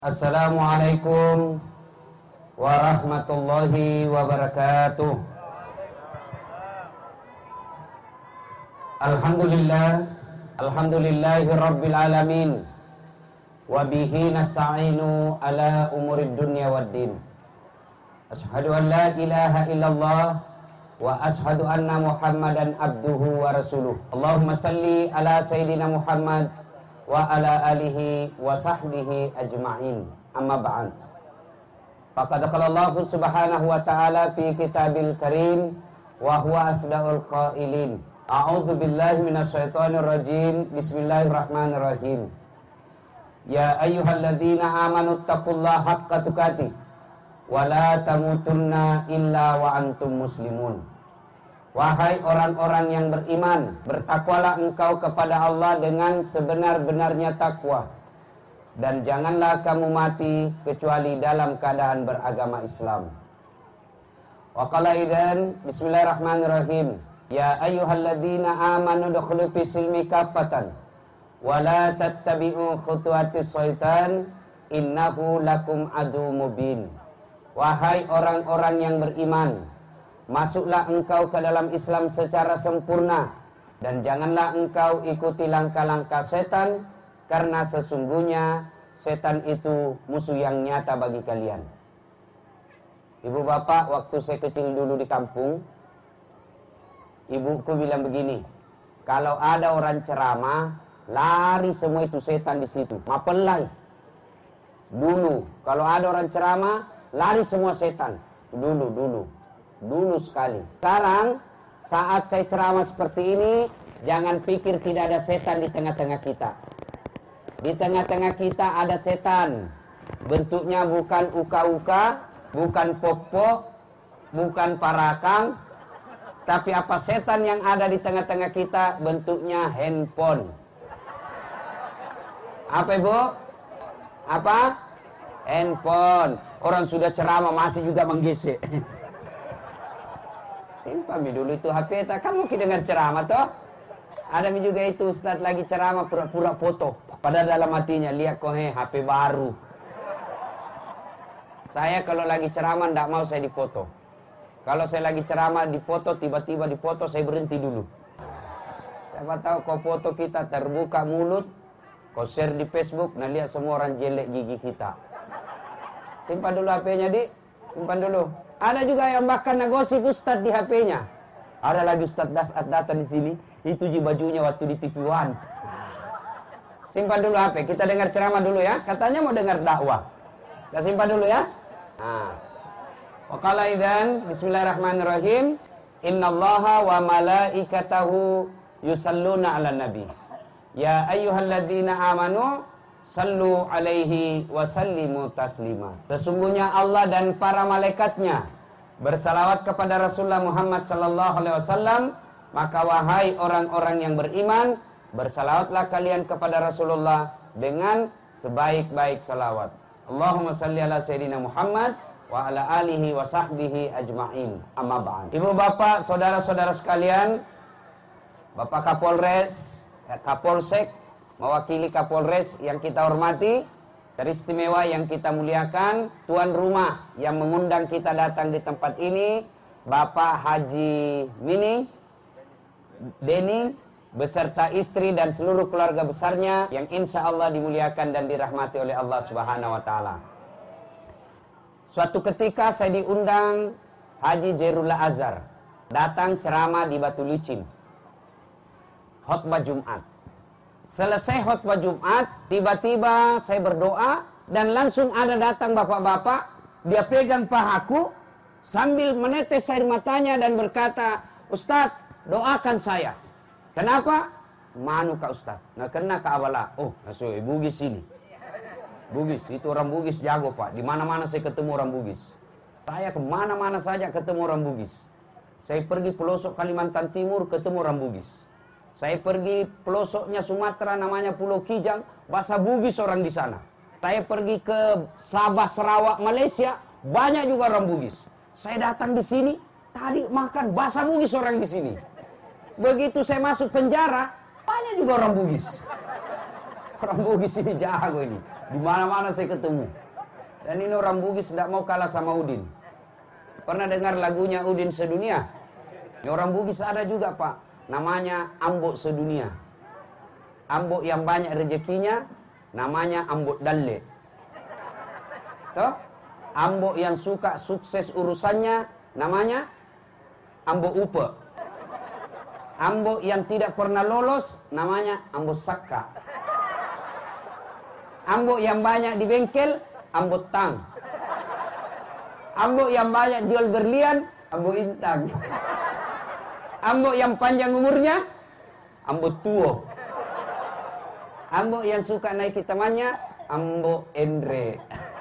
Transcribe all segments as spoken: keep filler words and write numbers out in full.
Assalamualaikum warahmatullahi wabarakatuh. Alhamdulillah, alhamdulillahi rabbil alamin. Wa bihi nasta'inu ala umurid dunya waddin. Ashhadu an la ilaha illallah wa ashhadu anna Muhammadan abduhu wa rasuluh. Allahumma salli ala sayyidina Muhammad wa ala alihi wa sahbihi ajma'in. Amma ba'd. Faqad qala Allah subhanahu wa ta'ala fi kitabil karim wa huwa asdaqul qailin. A'udzu billahi minasy syaithanir rajim. Bismillahirrahmanirrahim. Ya ayyuhalladzina amanu taqullaha haqqa tuqatih wa la tamutunna illa wa antum muslimun. Wahai orang-orang yang beriman, bertakwalah engkau kepada Allah dengan sebenar-benarnya takwa, dan janganlah kamu mati kecuali dalam keadaan beragama Islam. Wa qala idzan bismillahirrahmanirrahim. Ya ayyuhalladzina amanu dukhulu fis silmi kaffatan wa la tattabi'u khutuwatis syaitan innahu lakum adu mubin. Wahai orang-orang yang beriman, masuklah engkau ke dalam Islam secara sempurna, dan janganlah engkau ikuti langkah-langkah setan, karena sesungguhnya setan itu musuh yang nyata bagi kalian. Ibu bapak, waktu saya kecil dulu di kampung, ibuku bilang begini, kalau ada orang ceramah, lari semua itu setan di situ, mapelai. Dulu, kalau ada orang ceramah, lari semua setan. Dulu, dulu. Dulu sekali. Sekarang saat saya ceramah seperti ini, jangan pikir tidak ada setan di tengah-tengah kita. Di tengah-tengah kita ada setan. Bentuknya bukan uka-uka, bukan pok-pok, bukan parakang, tapi apa setan yang ada di tengah-tengah kita? Bentuknya handphone. Apa ibu? Apa? Handphone. Orang sudah ceramah masih juga menggesek. Simpami dulu itu H P tak kan mungkin dengar ceramah toh. Ada juga itu Ustaz lagi ceramah pura-pura foto. Padahal dalam hatinya lihat kok he H P baru. Saya kalau lagi ceramah ndak mau saya difoto. Kalau saya lagi ceramah difoto, tiba-tiba difoto, saya berhenti dulu. Siapa tahu kau foto kita terbuka mulut, kau share di Facebook, nah lihat semua orang jelek gigi kita. Simpan dulu H P-nya, Dik. Simpan dulu. Ada juga yang bahkan ngegosip Ustaz di H P-nya. Ada lagi Ustaz Dasat datang di sini, itu ji bajunya waktu di T V One. Simpan dulu H P, kita dengar ceramah dulu ya. Katanya mau dengar dakwah. Kita simpan dulu ya. Nah. Wa qala idzan bismillahirrahmanirrahim. Innallaha wa malaikatahu yusalluna 'alan nabi. Ya ayyuhalladzina amanu sallu alaihi wa sallimu taslima. Sesungguhnya Allah dan para malaikatnya bersalawat kepada Rasulullah Muhammad sallallahu alaihi wasallam, maka wahai orang-orang yang beriman, bersalawatlah kalian kepada Rasulullah dengan sebaik-baik salawat. Allahumma salli ala sayyidina Muhammad wa ala alihi wa sahbihi ajma'in. Amma ba'd. Ibu bapak, saudara-saudara sekalian, Bapak Kapolres, Kapolsek, mewakili Kapolres yang kita hormati, teristimewa yang kita muliakan, tuan rumah yang mengundang kita datang di tempat ini, Bapak Haji Mining Deni, beserta istri dan seluruh keluarga besarnya yang insya Allah dimuliakan dan dirahmati oleh Allah Subhanahu Wa Taala. Suatu ketika saya diundang Haji Jairullah Azhar datang ceramah di Batu Licin, khutbah Jumat. Selesai khutbah Jumat, tiba-tiba saya berdoa dan langsung ada datang bapak-bapak, dia pegang pahaku sambil menetes air matanya dan berkata, Ustaz, doakan saya. Kenapa? Manu Kak Ustaz. Nah kena Kak Abala. Oh, masuk Bugis ini. Bugis, itu orang Bugis jago Pak. Di mana-mana saya ketemu orang Bugis. Saya kemana-mana saja ketemu orang Bugis. Saya pergi pelosok Kalimantan Timur ketemu orang Bugis. Saya pergi pelosoknya Sumatera namanya Pulau Kijang, bahasa Bugis orang di sana. Saya pergi ke Sabah, Sarawak, Malaysia, banyak juga orang Bugis. Saya datang di sini, tadi makan bahasa Bugis orang di sini. Begitu saya masuk penjara, banyak juga orang Bugis. Orang Bugis ini jago ini. Di mana-mana saya ketemu. Dan ini orang Bugis tidak mau kalah sama Udin. Pernah dengar lagunya Udin Sedunia? Ini orang Bugis ada juga, Pak. Namanya Ambok Sedunia. Ambok yang banyak rezekinya, namanya Ambok Dalle. Toh? Ambok yang suka sukses urusannya, namanya Ambok Upe. Ambok yang tidak pernah lolos, namanya Ambok Sakka. Ambok yang banyak di bengkel, Ambok Tang. Ambok yang banyak jual berlian, Ambok Intang. Ambok yang panjang umurnya, Ambok Tuo. Ambok yang suka naiki temannya, Ambok Endre.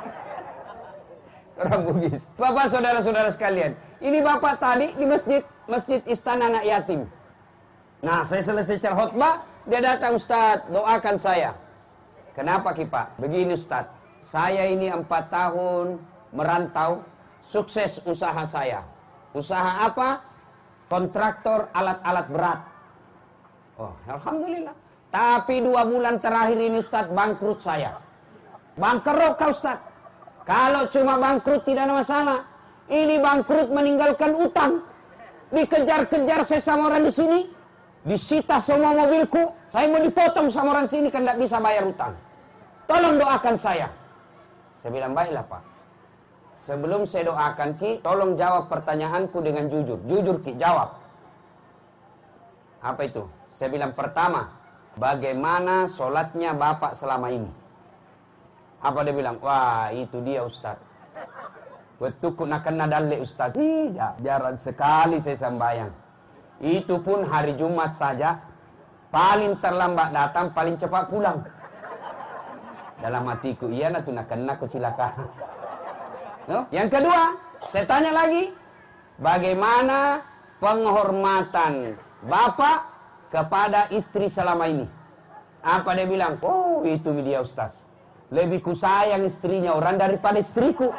Orang Bugis. Bapak saudara-saudara sekalian, ini bapak tadi di masjid, masjid Istana Anak Yatim. Nah, saya selesai cer khutbah, dia datang, Ustaz, doakan saya. Kenapa Kipak? Begini Ustaz, saya ini empat tahun merantau, sukses usaha saya. Usaha apa? Kontraktor alat-alat berat. Oh, Alhamdulillah. Tapi dua bulan terakhir ini Ustaz, bangkrut saya. Bangkrut kau Ustaz. Kalau cuma bangkrut tidak ada masalah. Ini bangkrut meninggalkan utang. Dikejar-kejar saya sama orang di sini. Disita semua mobilku. Saya mau dipotong sama orang sini kan tidak bisa bayar utang. Tolong doakan saya. Saya bilang, baiklah Pak. Sebelum saya doakan Ki, tolong jawab pertanyaanku dengan jujur. Jujur Ki, jawab. Apa itu? Saya bilang, pertama, bagaimana sholatnya Bapak selama ini? Apa dia bilang? Wah, itu dia Ustaz. Betul nak kena dalek Ustaz. Tidak, jarang sekali saya sembahyang. Itu pun hari Jumat saja. Paling terlambat datang, paling cepat pulang. Dalam hatiku, iya nak tu nak kena kecelakaan. No? Yang kedua, saya tanya lagi, bagaimana penghormatan Bapak kepada istri selama ini? Apa dia bilang? Oh, itu dia Ustaz. Lebih ku sayang istrinya orang daripada istriku.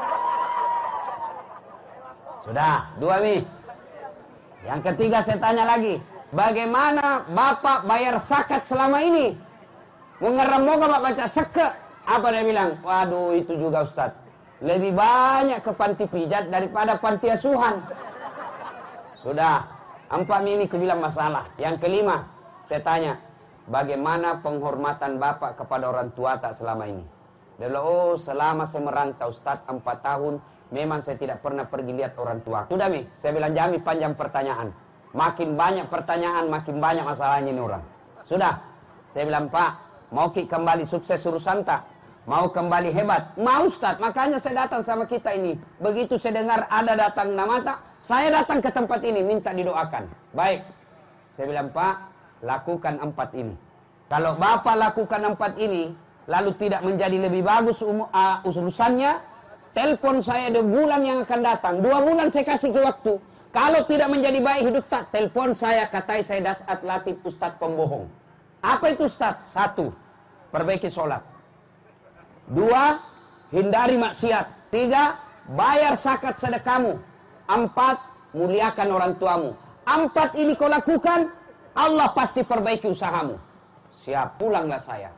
Sudah, dua nih. Yang ketiga saya tanya lagi, bagaimana Bapak bayar zakat selama ini? Mengerem moga Bapak baca seke. Apa dia bilang? Waduh, itu juga Ustaz. Lebih banyak ke panti pijat daripada panti asuhan. Sudah, empat ini ku bilang masalah. Yang kelima, saya tanya, bagaimana penghormatan Bapak kepada orang tua tak selama ini? Dia bilang, oh selama saya merantau Ustaz empat tahun, memang saya tidak pernah pergi lihat orang tua. Sudah Mi, saya bilang jami panjang pertanyaan. Makin banyak pertanyaan, makin banyak masalahnya ini orang. Sudah, saya bilang Pak, mau Ki kembali sukses urusan tak? Mau kembali hebat? Mau Ustaz, makanya saya datang sama kita ini. Begitu saya dengar ada datang nama tak, saya datang ke tempat ini, minta didoakan. Baik, saya bilang Pak, lakukan empat ini. Kalau Bapak lakukan empat ini, lalu tidak menjadi lebih bagus um, uh, urusannya, telepon saya dua bulan yang akan datang. Dua bulan saya kasih ke waktu. Kalau tidak menjadi baik hidup tak, telepon saya, katai saya Dasat Latif Ustadz pembohong. Apa itu Ustadz? Satu, perbaiki sholat. Dua, hindari maksiat. Tiga, bayar zakat sedekahmu. Empat, muliakan orang tuamu. Empat ini kau lakukan, Allah pasti perbaiki usahamu. Siap, pulanglah saya.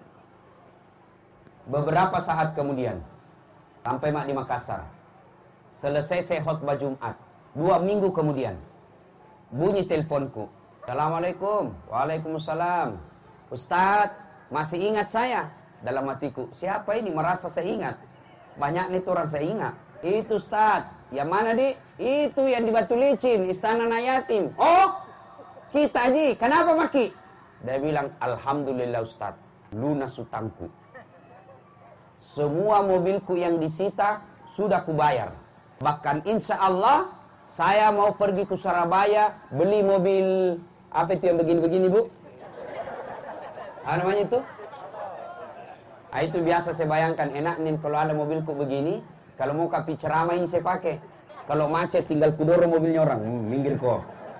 Beberapa saat kemudian, sampai mak di Makassar. Selesai saya khutbah Jumat. Dua minggu kemudian, bunyi teleponku. Assalamualaikum. Waalaikumsalam. Ustadz, masih ingat saya? Dalam hatiku, siapa ini merasa saya ingat? Banyak nih orang saya ingat. Itu Ustadz. Yang mana di? Itu yang di Batu Licin, Istana Anak Yatim. Oh, kita Ji. Kenapa Maki? Dia bilang, Alhamdulillah Ustadz, lunas utangku. Semua mobilku yang disita sudah kubayar. Bahkan insya Allah saya mau pergi ke Surabaya beli mobil apa itu yang begini-begini Bu? Apa namanya itu? Nah, itu biasa saya bayangkan enak nih kalau ada mobilku begini. Kalau mau kapi ceramah ini saya pakai. Kalau macet tinggal kudoro mobilnya orang. Hmm, minggir kok.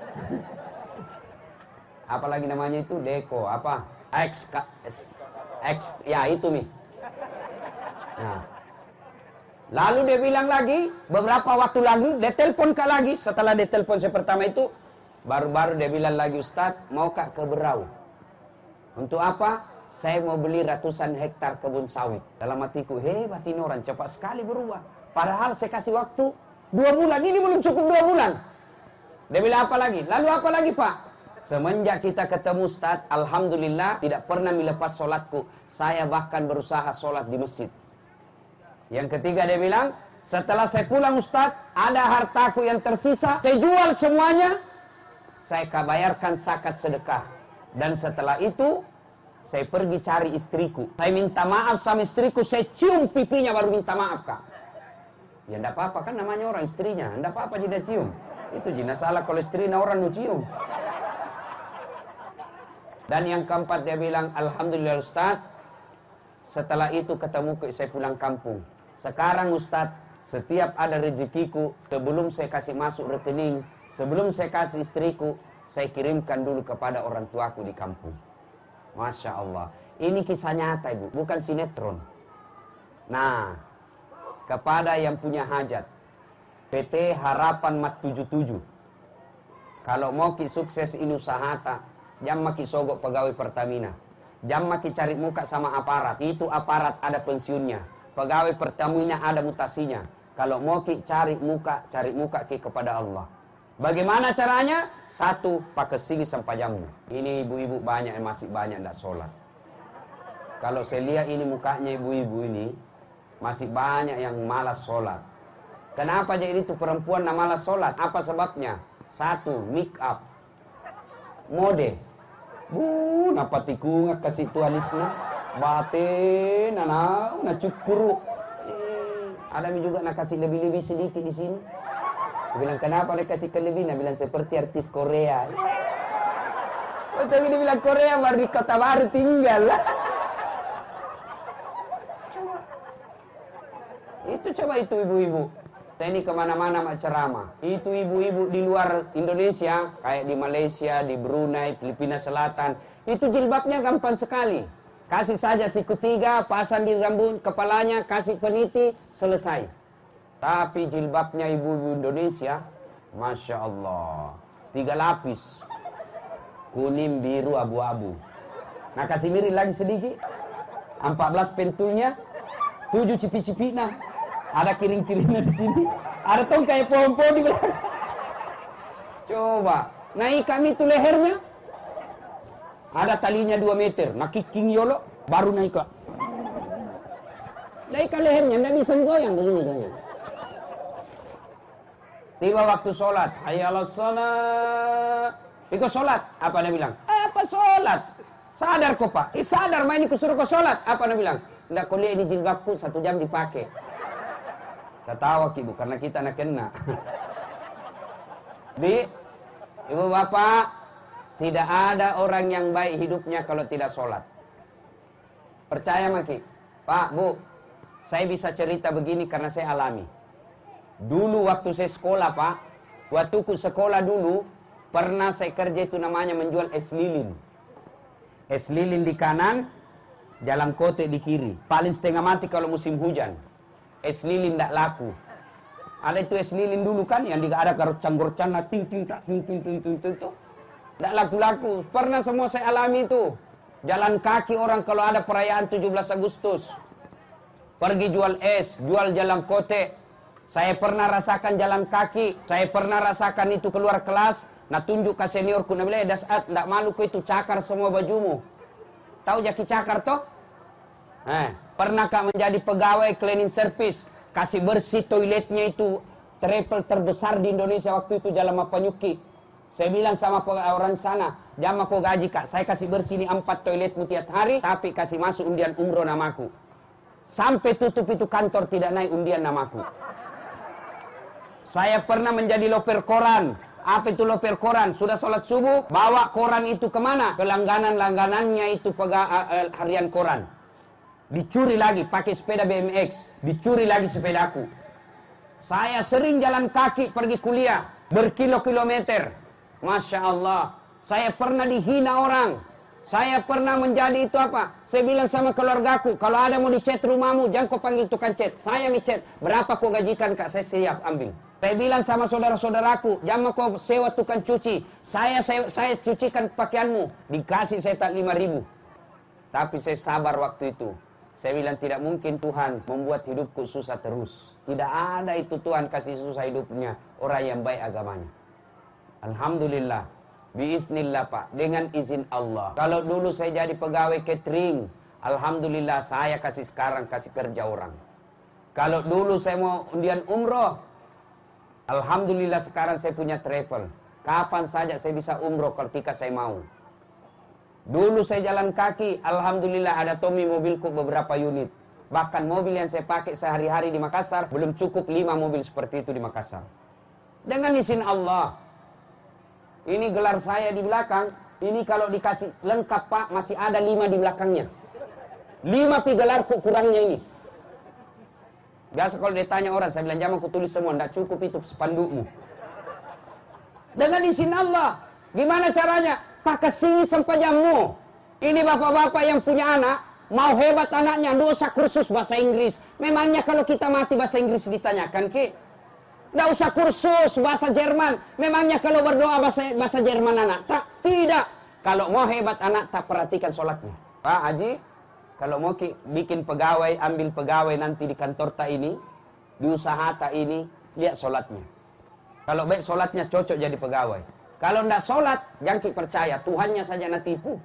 Apalagi namanya itu Deko apa? X X ya itu nih. Nah, lalu dia bilang lagi, beberapa waktu lagi, dia telepon kak lagi. Setelah dia telepon saya pertama itu, baru-baru dia bilang lagi, Ustadz, mau kak ke Berau? Untuk apa? saya mau beli ratusan hektar kebun sawit. Dalam hatiku, hebat ini orang, cepat sekali berubah. Padahal saya kasih waktu dua bulan, ini belum cukup dua bulan. Dia bilang apa lagi? Lalu apa lagi Pak? Semenjak kita ketemu Ustaz, alhamdulillah tidak pernah melepas sholatku. Saya bahkan berusaha sholat di masjid. Yang ketiga dia bilang, setelah saya pulang Ustaz, ada hartaku yang tersisa, saya jual semuanya, saya bayarkan zakat sedekah. Dan setelah itu, saya pergi cari istriku. Saya minta maaf sama istriku, saya cium pipinya baru minta maaf Kak. Ya enggak apa-apa kan namanya orang istrinya, enggak apa-apa dia cium. Itu jenis salah kalau istrinya orang nu cium. Dan yang keempat dia bilang, alhamdulillah Ustaz, setelah itu ketemu ke saya pulang kampung. Sekarang Ustaz, setiap ada rezekiku, sebelum saya kasih masuk rekening, sebelum saya kasih istriku, saya kirimkan dulu kepada orang tuaku di kampung. Masya Allah. Ini kisah nyata Ibu, bukan sinetron. Nah, kepada yang punya hajat, P T Harapan Mat tujuh tujuh. Kalau mau ki sukses ini usahata, jam maki sogok pegawai Pertamina. Jam maki cari muka sama aparat. Itu aparat ada pensiunnya. Pegawai Pertamina ada mutasinya. Kalau mau ki cari muka, cari muka ki kepada Allah. Bagaimana caranya? Satu, pakai sini sampai jambu. Ini ibu-ibu banyak yang masih banyak tidak sholat. Kalau saya lihat ini mukanya ibu-ibu ini, masih banyak yang malas sholat. Kenapa jadi itu perempuan yang malas sholat? Apa sebabnya? Satu, make up. Mode. Bu, napa tikunga kasih tuanisnya. Bate, nanau, na cukuru. Eh, ada juga nak kasih lebih-lebih sedikit di sini. Dia bilang, kenapa dia kasih kelebihan? Dia bilang, seperti artis Korea. Betul dia bilang, Korea baru di Kota Baru tinggal. Coba. Itu coba itu ibu-ibu. Saya ini kemana-mana mak ceramah. Itu ibu-ibu di luar Indonesia, kayak di Malaysia, di Brunei, Filipina Selatan. Itu jilbabnya gampang sekali. Kasih saja siku tiga, pasang di rambut kepalanya, kasih peniti, selesai. Tapi jilbabnya ibu-ibu Indonesia, Masya Allah, tiga lapis. Kuning, biru, abu-abu. Nah kasih miring lagi sedikit. empat belas pentulnya, tujuh cipi-cipina. Ada kiring-kiringnya di sini. Ada tong kayak pohon-pohon di belakang. Coba, naik kami itu lehernya. Ada talinya dua meter. Nah kiking yolo, baru naik kak. Naik ke lehernya, nggak bisa goyang begini goyang. Tiba waktu sholat, hayyalah sholat. Ikut sholat, apa dia bilang? Apa sholat? Sadar kok pak? Eh sadar, main ikut suruh kau sholat. Apa dia bilang? Nggak kau lihat ini jilbabku satu jam dipakai. Ketawa ibu karena kita nak kena. Di, ibu bapak, tidak ada orang yang baik hidupnya kalau tidak sholat. Percaya maki, pak bu, saya bisa cerita begini karena saya alami. Dulu waktu saya sekolah pak, waktu ku sekolah dulu, pernah saya kerja itu namanya menjual es lilin. Es lilin di kanan, jalan kote di kiri. Paling setengah mati kalau musim hujan. Es lilin tidak laku. Ada itu es lilin dulu kan, yang tidak ada garocang-gorocang, ting ting tak ting ting ting ting ting. Tidak laku-laku. Pernah semua saya alami itu. Jalan kaki orang kalau ada perayaan tujuh belas Agustus. Pergi jual es, jual jalan kote. Saya pernah rasakan jalan kaki. Saya pernah rasakan itu keluar kelas. Nah tunjuk ke seniorku. Nah bilang, dasat, tidak malu ku itu cakar semua bajumu. Tahu jaki cakar toh? Eh, pernah kak menjadi pegawai cleaning service. Kasih bersih toiletnya itu. Triple terbesar di Indonesia waktu itu Jalan Mapanyuki. Saya bilang sama orang sana, jangan aku gaji kak. Saya kasih bersih ini empat toiletmu tiap hari. Tapi kasih masuk undian umroh namaku. Sampai tutup itu kantor tidak naik undian namaku. Saya pernah menjadi loper koran. Apa itu loper koran? Sudah sholat subuh, bawa koran itu kemana? Ke langganan-langganannya itu pega, uh, harian koran. Dicuri lagi, pakai sepeda B M X. Dicuri lagi sepedaku. Saya sering jalan kaki pergi kuliah. Berkilo-kilometer. Masya Allah. Saya pernah dihina orang. Saya pernah menjadi itu apa? Saya bilang sama keluargaku, kalau ada mau dicat rumahmu, jangan kau panggil tukang cat. Saya micat. Berapa kau gajikan kak? Saya siap ambil. Saya bilang sama saudara-saudaraku, jangan kau sewa tukang cuci. Saya saya, saya cucikan pakaianmu. Dikasih saya tak lima ribu. Tapi saya sabar waktu itu. Saya bilang tidak mungkin Tuhan membuat hidupku susah terus. Tidak ada itu Tuhan kasih susah hidupnya orang yang baik agamanya. Alhamdulillah. Biiznillah Pak. Dengan izin Allah. Kalau dulu saya jadi pegawai catering. Alhamdulillah saya kasih sekarang kasih kerja orang. Kalau dulu saya mau undian umroh. Alhamdulillah sekarang saya punya travel. Kapan saja saya bisa umroh ketika saya mau. Dulu saya jalan kaki, alhamdulillah ada Tommy mobilku beberapa unit. Bahkan mobil yang saya pakai sehari-hari di Makassar, belum cukup lima mobil seperti itu di Makassar. Dengan izin Allah. Ini gelar saya di belakang, ini kalau dikasih lengkap Pak, masih ada lima di belakangnya. Lima pi gelarku kurangnya ini. Biasa kalau ditanya orang, saya bilang jangan aku tulis semua, tidak cukup itu spandukmu. Dengan izin Allah. Gimana caranya? Pakai sini sampai jamu. Ini bapak-bapak yang punya anak, mau hebat anaknya, nggak usah kursus bahasa Inggris. Memangnya kalau kita mati bahasa Inggris ditanyakan, Ki? Nggak usah kursus bahasa Jerman. Memangnya kalau berdoa bahasa, bahasa Jerman anak? Tak, tidak. Kalau mau hebat anak, tak perhatikan sholatnya. Pak Haji, kalau mau ki, bikin pegawai, ambil pegawai nanti di kantor tak ini, di usaha tak ini, lihat sholatnya. Kalau baik sholatnya cocok jadi pegawai. Kalau tidak sholat, jangan percaya. Tuhannya saja nak tipu.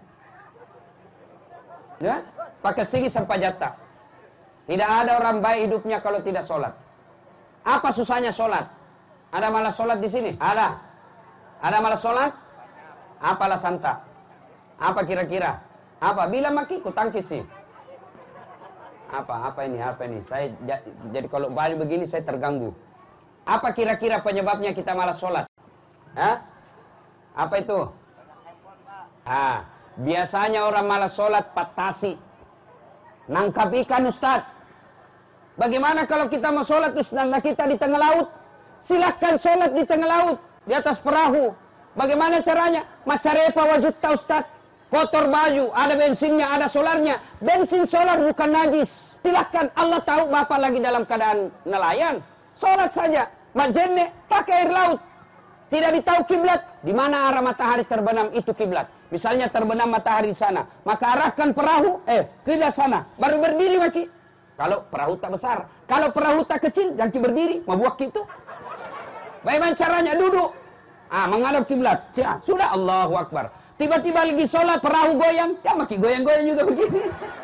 Ya? Pakai sini sampai jatah. Tidak ada orang baik hidupnya kalau tidak sholat. Apa susahnya sholat? Ada malas sholat di sini? Ada. Ada malas sholat? Apa alasan tak? Apa kira-kira? Apa? Bila maki, ku tangkis sih. Apa? Apa ini? Apa ini? Saya jadi kalau balik begini saya terganggu. Apa kira-kira penyebabnya kita malas sholat? Hah? Apa itu? Ah, biasanya orang malas sholat patasi. Nangkap ikan Ustaz. Bagaimana kalau kita mau sholat Ustaz, nah kita di tengah laut? Silahkan sholat di tengah laut, di atas perahu. Bagaimana caranya? Macarepa wajutta Ustaz. Kotor baju, ada bensinnya, ada solarnya. Bensin solar bukan najis. Silahkan, Allah tahu Bapak lagi dalam keadaan nelayan. Sholat saja. Majenne pakai air laut. Tidak ditahu kiblat, di mana arah matahari terbenam itu kiblat. Misalnya terbenam matahari di sana, maka arahkan perahu, eh, ke sana. Baru berdiri maki. Kalau perahu tak besar, kalau perahu tak kecil, jangan berdiri, mabuak itu. Bagaimana caranya? Duduk. Ah, menghadap kiblat. Ya, sudah, Allahu Akbar. Tiba-tiba lagi sholat, perahu goyang, ya maki goyang-goyang juga begini.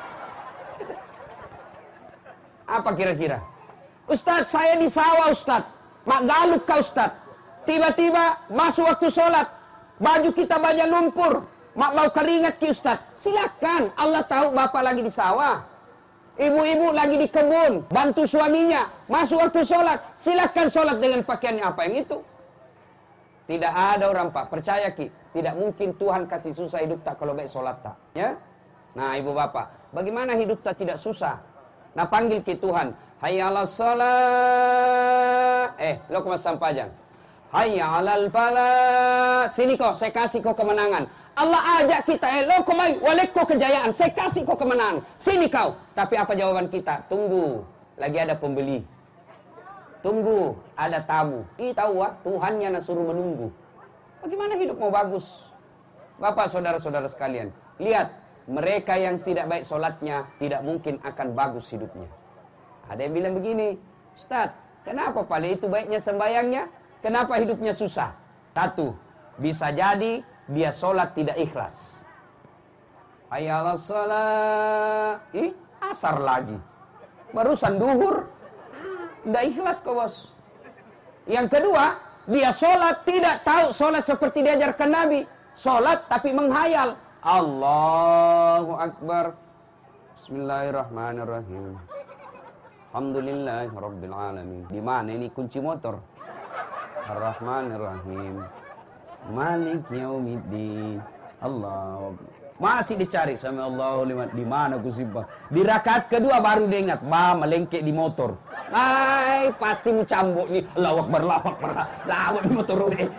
Apa kira-kira? Ustadz, saya di sawah Ustadz. Mak galuk kau Ustadz. Tiba-tiba masuk waktu sholat, baju kita banyak lumpur, mak bau keringat ki Ustaz. Silakan, Allah tahu bapak lagi di sawah, ibu-ibu lagi di kebun, bantu suaminya. Masuk waktu sholat, silakan sholat dengan pakaian apa yang itu. Tidak ada orang Pak, percaya ki, tidak mungkin Tuhan kasih susah hidup tak kalau baik sholat tak. Ya? Nah ibu bapak, bagaimana hidup tak tidak susah? Nah panggil ki Tuhan, hayya ala sholat. Eh, lo kemas sampajang. Hayya alal falah. Sini kau, saya kasih kau kemenangan. Allah ajak kita, eh lo kemai, walek kau kejayaan, saya kasih kau kemenangan. Sini kau. Tapi apa jawaban kita? Tunggu, lagi ada pembeli. Tunggu, ada tamu. Ih tahu wah, Tuhannya nak suruh menunggu. Bagaimana hidup mau bagus? Bapak, saudara-saudara sekalian, lihat, mereka yang tidak baik sholatnya, tidak mungkin akan bagus hidupnya. Ada yang bilang begini, Ustaz, kenapa pada itu baiknya sembayangnya? Kenapa hidupnya susah? Satu, bisa jadi dia sholat tidak ikhlas. Hayya ala sholat. Ih, asar lagi. Barusan duhur. Tidak ikhlas kau bos. Yang kedua, dia sholat tidak tahu sholat seperti diajarkan Nabi. Sholat tapi menghayal. Allahu Akbar. Bismillahirrahmanirrahim. Alhamdulillahirabbil alamin. Di mana ini kunci motor? Ar-Rahmanir-Rahim. Malik yaumiddin. Allah. Masih dicari sama Allah di mana kusibah. Di rakaat kedua baru dia ingat, bah melengkek di motor. Ay, pasti mu cambuk nih. Allahu Akbar, Allahu Akbar. Lawak di motor udah.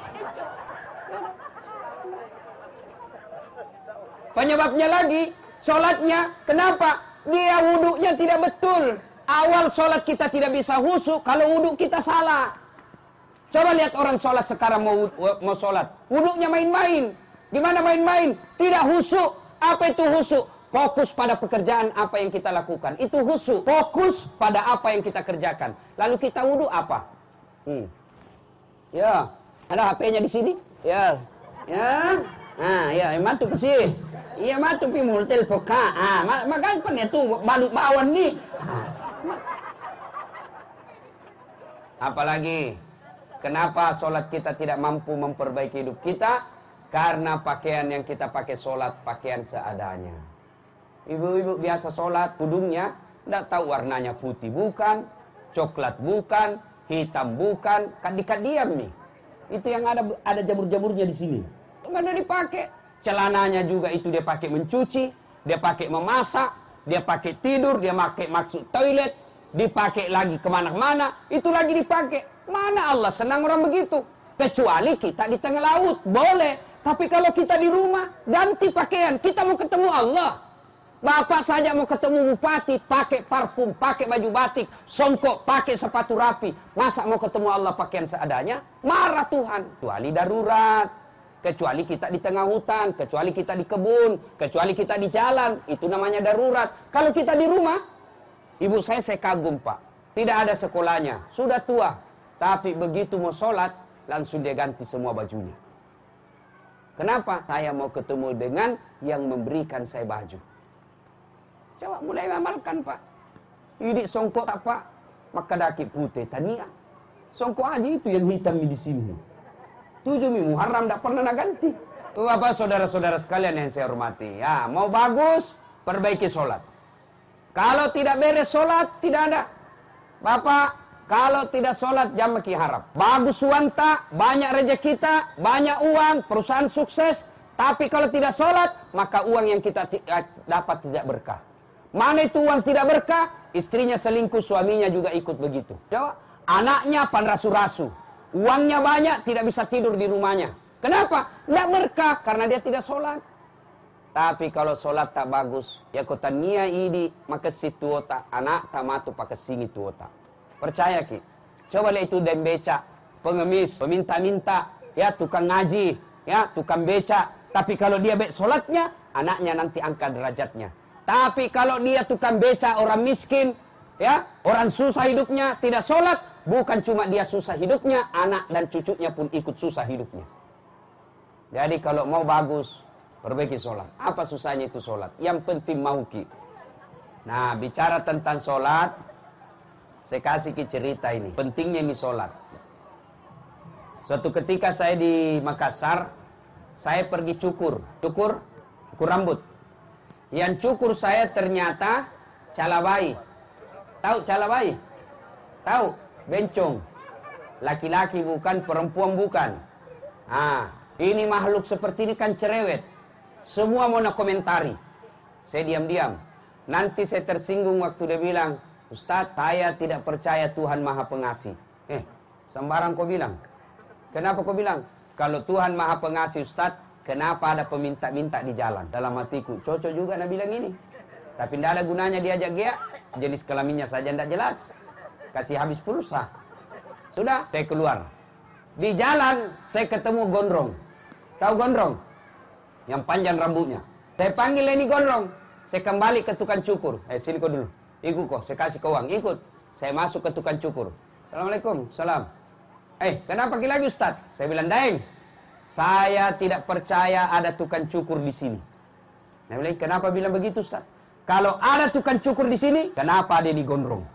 Penyebabnya lagi, sholatnya kenapa? Dia wuduknya tidak betul. Awal sholat kita tidak bisa khusyuk kalau wuduk kita salah. Coba lihat orang sholat sekarang mau, mau sholat. Wuduknya main-main. Gimana main-main? Tidak khusyuk. Apa itu khusyuk? Fokus pada pekerjaan apa yang kita lakukan. Itu khusyuk. Fokus pada apa yang kita kerjakan. Lalu kita wudhu apa? Hmm. Ya, ada H P-nya di sini. Ya, ya. Nah, ya, matu ke sini. Iya, matu pi mul telepon ka. Ah, makanya pan itu balut bawan nih. Apalagi, kenapa sholat kita tidak mampu memperbaiki hidup kita? Karena pakaian yang kita pakai sholat, pakaian seadanya. Ibu-ibu biasa sholat, hidungnya tidak tahu warnanya putih bukan, coklat bukan, hitam bukan, kan dikat diam nih. Itu yang ada ada jamur-jamurnya di sini. Mana dipakai? Celananya juga itu dia pakai mencuci, dia pakai memasak, dia pakai tidur, dia pakai masuk toilet, dipakai lagi kemana-mana, itu lagi dipakai. Mana Allah senang orang begitu? Kecuali kita di tengah laut, boleh. Tapi kalau kita di rumah, ganti pakaian. Kita mau ketemu Allah. Bapak saja mau ketemu bupati, pakai parfum, pakai baju batik, songkok, pakai sepatu rapi. Masa mau ketemu Allah pakaian seadanya? Marah Tuhan. Kecuali darurat. Kecuali kita di tengah hutan, kecuali kita di kebun, kecuali kita di jalan. Itu namanya darurat. Kalau kita di rumah, ibu saya saya kagum Pak. Tidak ada sekolahnya, sudah tua. Tapi begitu mau sholat, langsung dia ganti semua bajunya. Kenapa? Saya mau ketemu dengan yang memberikan saya baju. Coba mulai amalkan Pak. Ini songkok tak Pak? Maka daki putih tania. Songkok aja itu yang hitam di sini. Tujuh minggu haram tak pernah nak ganti. Bapak saudara-saudara sekalian yang saya hormati. Ya, mau bagus, perbaiki sholat. Kalau tidak beres sholat, tidak ada. Bapak, kalau tidak sholat, jangan maki harap. Bagus wanta, banyak rezeki kita, banyak uang, perusahaan sukses. Tapi kalau tidak sholat, maka uang yang kita dapat tidak berkah. Mana itu uang tidak berkah? Istrinya selingkuh, suaminya juga ikut begitu. Coba, anaknya panrasu-rasu. Uangnya banyak, tidak bisa tidur di rumahnya. Kenapa? Tidak berkah, karena dia tidak sholat. Tapi kalau sholat tak bagus, ya kota nia ini, maka situ otak, anak tak matu pakai sini tu otak. Percaya Ki. Coba lihat itu dan beca, pengemis, peminta-minta, ya tukang ngaji, ya tukang beca. Tapi kalau dia baik sholatnya, anaknya nanti angkat derajatnya. Tapi kalau dia tukang beca, orang miskin, ya orang susah hidupnya, tidak sholat, bukan cuma dia susah hidupnya, anak dan cucunya pun ikut susah hidupnya. Jadi kalau mau bagus, perbaiki sholat. Apa susahnya itu sholat? Yang penting mau Ki. Nah, bicara tentang sholat, saya kasih Ki cerita ini. Pentingnya ini sholat. Suatu ketika saya di Makassar, saya pergi cukur. Cukur, cukur rambut. Yang cukur saya ternyata calabai. Tahu calabai? Tahu? Bencong. Laki-laki bukan, perempuan bukan. Ah, ini makhluk seperti ini kan cerewet. Semua mau nak komentari. Saya diam-diam. Nanti saya tersinggung waktu dia bilang, Ustadz, saya tidak percaya Tuhan Maha Pengasih. Eh, sembarang kau bilang. Kenapa kau bilang? Kalau Tuhan Maha Pengasih, Ustadz, kenapa ada peminta-minta di jalan? Dalam hatiku, cocok juga nak bilang ini. Tapi tidak ada gunanya diajak dia. Jenis kelaminnya saja tidak jelas. Kasih habis pulsa. Sudah, saya keluar. Di jalan, saya ketemu gondrong. Tahu gondrong? Yang panjang rambutnya. Saya panggil ini gondrong. Saya kembali ke tukang cukur. Eh, sini kau dulu. Ikut kok, saya kasih ke uang, ikut. Saya masuk ke tukang cukur. Assalamualaikum, salam. Eh, kenapa pergi lagi Ustaz? Saya bilang, Daeng, saya tidak percaya ada tukang cukur di sini. Saya bilang, kenapa bilang begitu Ustaz? Kalau ada tukang cukur di sini, kenapa dia digondrong?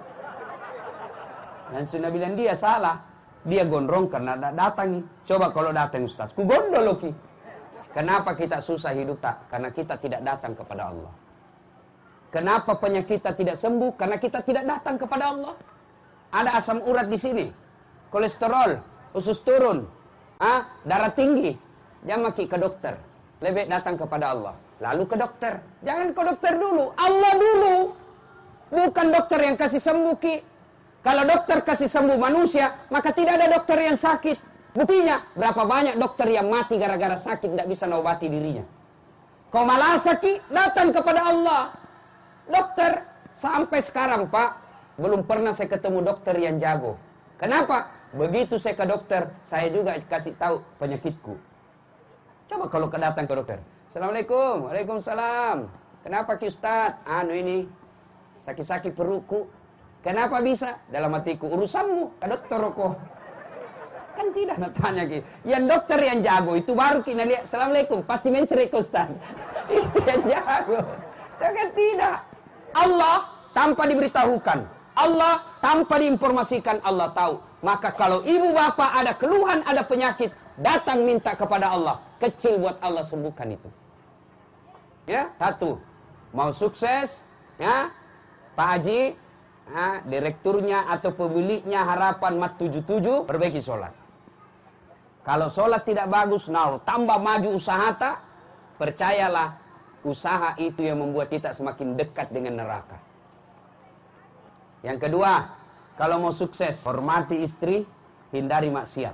Dan sudah bilang, dia salah. Dia gondrong karena datang. Coba kalau datang Ustaz, ku gondol loh Ki. Kenapa kita susah hidup tak? Karena kita tidak datang kepada Allah. Kenapa penyakit kita tidak sembuh? Karena kita tidak datang kepada Allah. Ada asam urat di sini, kolesterol, usus turun, ah, darah tinggi. Jangan maki ke dokter. Lebih datang kepada Allah. Lalu ke dokter. Jangan ke dokter dulu. Allah dulu. Bukan dokter yang kasih sembuh Ki. Kalau dokter kasih sembuh manusia, maka tidak ada dokter yang sakit. Buktinya, berapa banyak dokter yang mati gara-gara sakit tidak bisa mengobati dirinya. Kau malah sakit, datang kepada Allah. Dokter, sampai sekarang Pak, belum pernah saya ketemu dokter yang jago. Kenapa? Begitu saya ke dokter, saya juga kasih tahu penyakitku. Coba kalau datang ke dokter. Assalamualaikum, waalaikumsalam. Kenapa Ki Ustaz? Anu ini, sakit-sakit perutku. Kenapa bisa? Dalam hatiku, urusanmu, ke dokter kok. Kan tidak nak tanya Ki. Yang dokter yang jago, itu baru kita lihat. Assalamualaikum, pasti mencerik Ustaz. Itu yang jago. Kan tidak. Allah tanpa diberitahukan. Allah tanpa diinformasikan, Allah tahu. Maka kalau ibu bapak ada keluhan, ada penyakit, datang minta kepada Allah. Kecil buat Allah sembuhkan itu. Ya, satu. Mau sukses, ya, Pak Haji, ya, direkturnya atau pemiliknya Harapan Mat tujuh puluh tujuh, perbaiki sholat. Kalau sholat tidak bagus, nah, tambah maju usaha tak, percayalah, usaha itu yang membuat kita semakin dekat dengan neraka. Yang kedua, kalau mau sukses, hormati istri, hindari maksiat.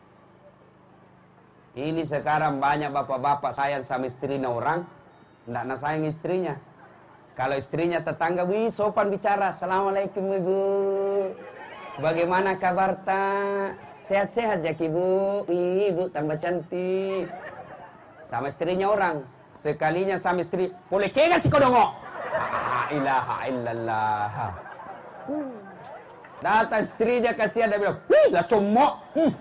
Ini sekarang banyak bapak-bapak sayang sama istrinya orang, tidak nak sayang istrinya. Kalau istrinya tetangga, wih sopan bicara, Assalamualaikum ibu, bagaimana kabar tak? Sehat-sehat ya ibu, wih ibu tambah cantik. Sama istrinya orang, sekalinya sama istri, boleh kena si kodongo. La ilaha illallah. Datang istrinya kasihan, dia bilang, wih lah comok. Hmm.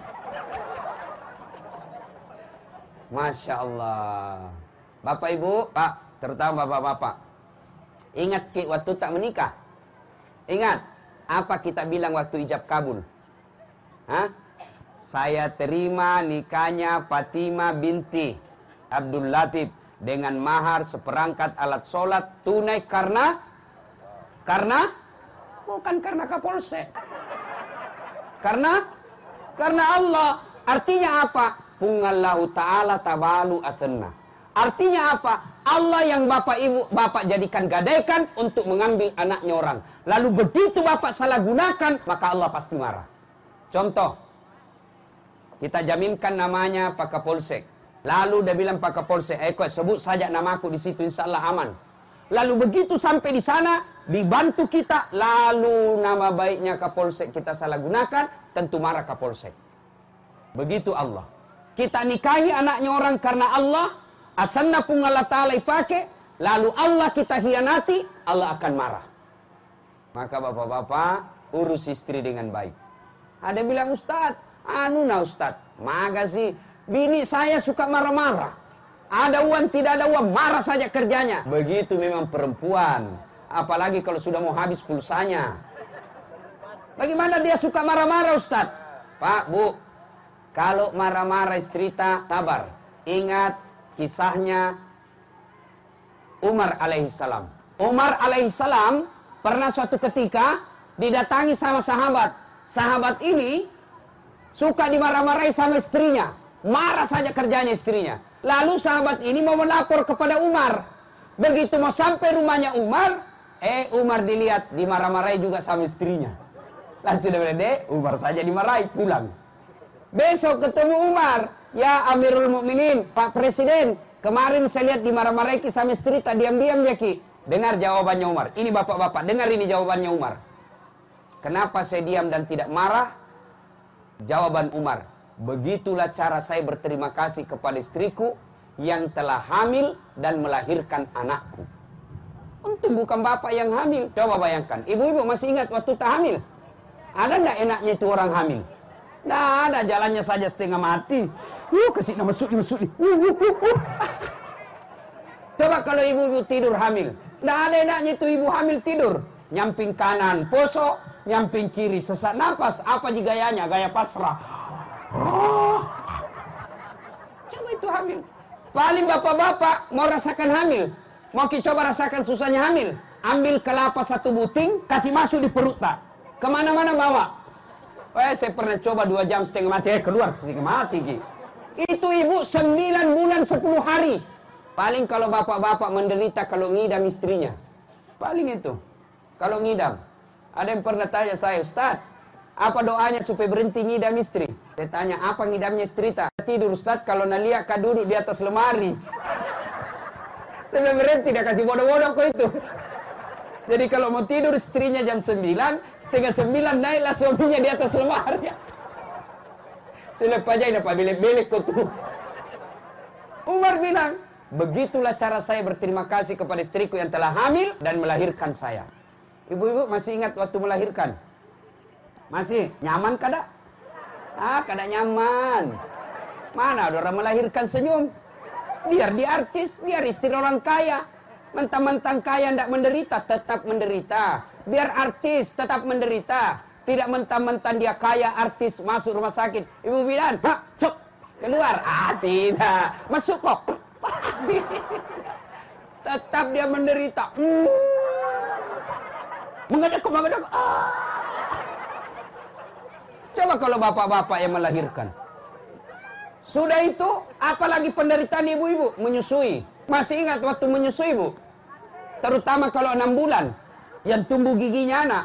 Masya Allah. Bapak ibu, pak, terutama bapak-bapak, ingat Ki waktu tak menikah. Ingat, apa kita bilang waktu ijab kabul? Hah? Saya terima nikahnya Fatimah binti Abdul Latif dengan mahar seperangkat alat sholat tunai karena karena bukan karena Kapolsek. Karena karena Allah. Artinya apa? Pungallahu ta'ala tabalu asenna. Artinya apa? Allah yang bapak ibu bapak jadikan gadaikan untuk mengambil anaknya orang. Lalu begitu bapak salah gunakan, maka Allah pasti marah. Contoh, kita jaminkan namanya Pak Kapolsek. Lalu dia bilang Pak Kapolsek, eh kok sebut saja namaku di situ, insya Allah aman. Lalu begitu sampai di sana, dibantu kita, lalu nama baiknya Kapolsek kita salah gunakan, tentu marah Kapolsek. Begitu Allah. Kita nikahi anaknya orang karena Allah, asanna pun Allah Ta'ala pakai, lalu Allah kita hianati, Allah akan marah. Maka bapak-bapak, urus istri dengan baik. Ada yang bilang, Ustaz, anu nah Ustaz, maga sih, bini saya suka marah-marah. Ada uang, tidak ada uang, marah saja kerjanya. Begitu memang perempuan. Apalagi kalau sudah mau habis pulsanya. Bagaimana dia suka marah-marah Ustaz? Pak, Bu, kalau marah-marah istri tak, sabar. Ingat kisahnya Umar alaihissalam. Umar alaihissalam pernah suatu ketika didatangi sama sahabat. Sahabat ini suka dimarah-marahi sama istrinya. Marah saja kerjanya istrinya. Lalu sahabat ini mau melapor kepada Umar. Begitu mau sampai rumahnya Umar, eh Umar dilihat dimarah-marahi juga sama istrinya. Langsung dia bilang, deh, Umar saja dimarahi, pulang. Besok ketemu Umar, ya Amirul Mukminin, Pak Presiden, kemarin saya lihat dimarah-marahi sama istri, tak diam-diam ya Ki. Dengar jawabannya Umar. Ini bapak-bapak, dengar ini jawabannya Umar. Kenapa saya diam dan tidak marah? Jawaban Umar, begitulah cara saya berterima kasih kepada istriku yang telah hamil dan melahirkan anakku. Untung bukan bapak yang hamil. Coba bayangkan, ibu-ibu masih ingat waktu tak hamil? Ada enggak enaknya itu orang hamil? Nah, ada jalannya saja setengah mati. Uh, kasih nama masuk nih, masuk nih. Uh, uh, uh, uh. Coba kalau ibu-ibu tidur hamil. Nah, ada enaknya itu ibu hamil tidur. Nyamping kanan, poso, nyamping kiri, sesak napas. Apa di gayanya? Gaya pasrah. Oh. Coba itu hamil. Paling bapak-bapak mau rasakan hamil. Mau kita coba rasakan susahnya hamil. Ambil kelapa satu buting, kasih masuk di perut tak. Kemana-mana bawa. Eh, saya pernah coba dua jam setengah mati, eh keluar setengah mati Ki. Itu ibu sembilan bulan sepuluh hari. Paling kalau bapak-bapak menderita kalau ngidam istrinya. Paling itu. Kalau ngidam. Ada yang pernah tanya saya, Ustaz, apa doanya supaya berhenti ngidam istri? Saya tanya, apa ngidamnya istri tak? Tidur Ustaz, kalau Nalia kak duduk di atas lemari. Saya berhenti, dia kasih bodoh-bodoh kok itu. Jadi kalau mau tidur istrinya jam sembilan, setengah sembilan naiklah suaminya di atas lemari. Saya lepas aja, ini apa belik-belik kok tuh. Umar bilang, begitulah cara saya berterima kasih kepada istriku yang telah hamil dan melahirkan saya. Ibu-ibu masih ingat waktu melahirkan? Masih? Nyaman kada? Ah, kada nyaman. Mana ada orang melahirkan senyum? Biar dia artis, biar istri orang kaya. Mentang-mentang kaya tidak menderita, tetap menderita. Biar artis, tetap menderita. Tidak mentang-mentang dia kaya, artis, masuk rumah sakit. Ibu bilang, ha, cok, keluar. Ah, tidak. Masuk kok. Tetap dia menderita. Hmm. Mengadap, mengadap. Ah. Coba kalau bapak-bapak yang melahirkan. Sudah itu, apalagi penderitaan ibu-ibu menyusui. Masih ingat waktu menyusui, Bu? Terutama kalau enam bulan, yang tumbuh giginya anak.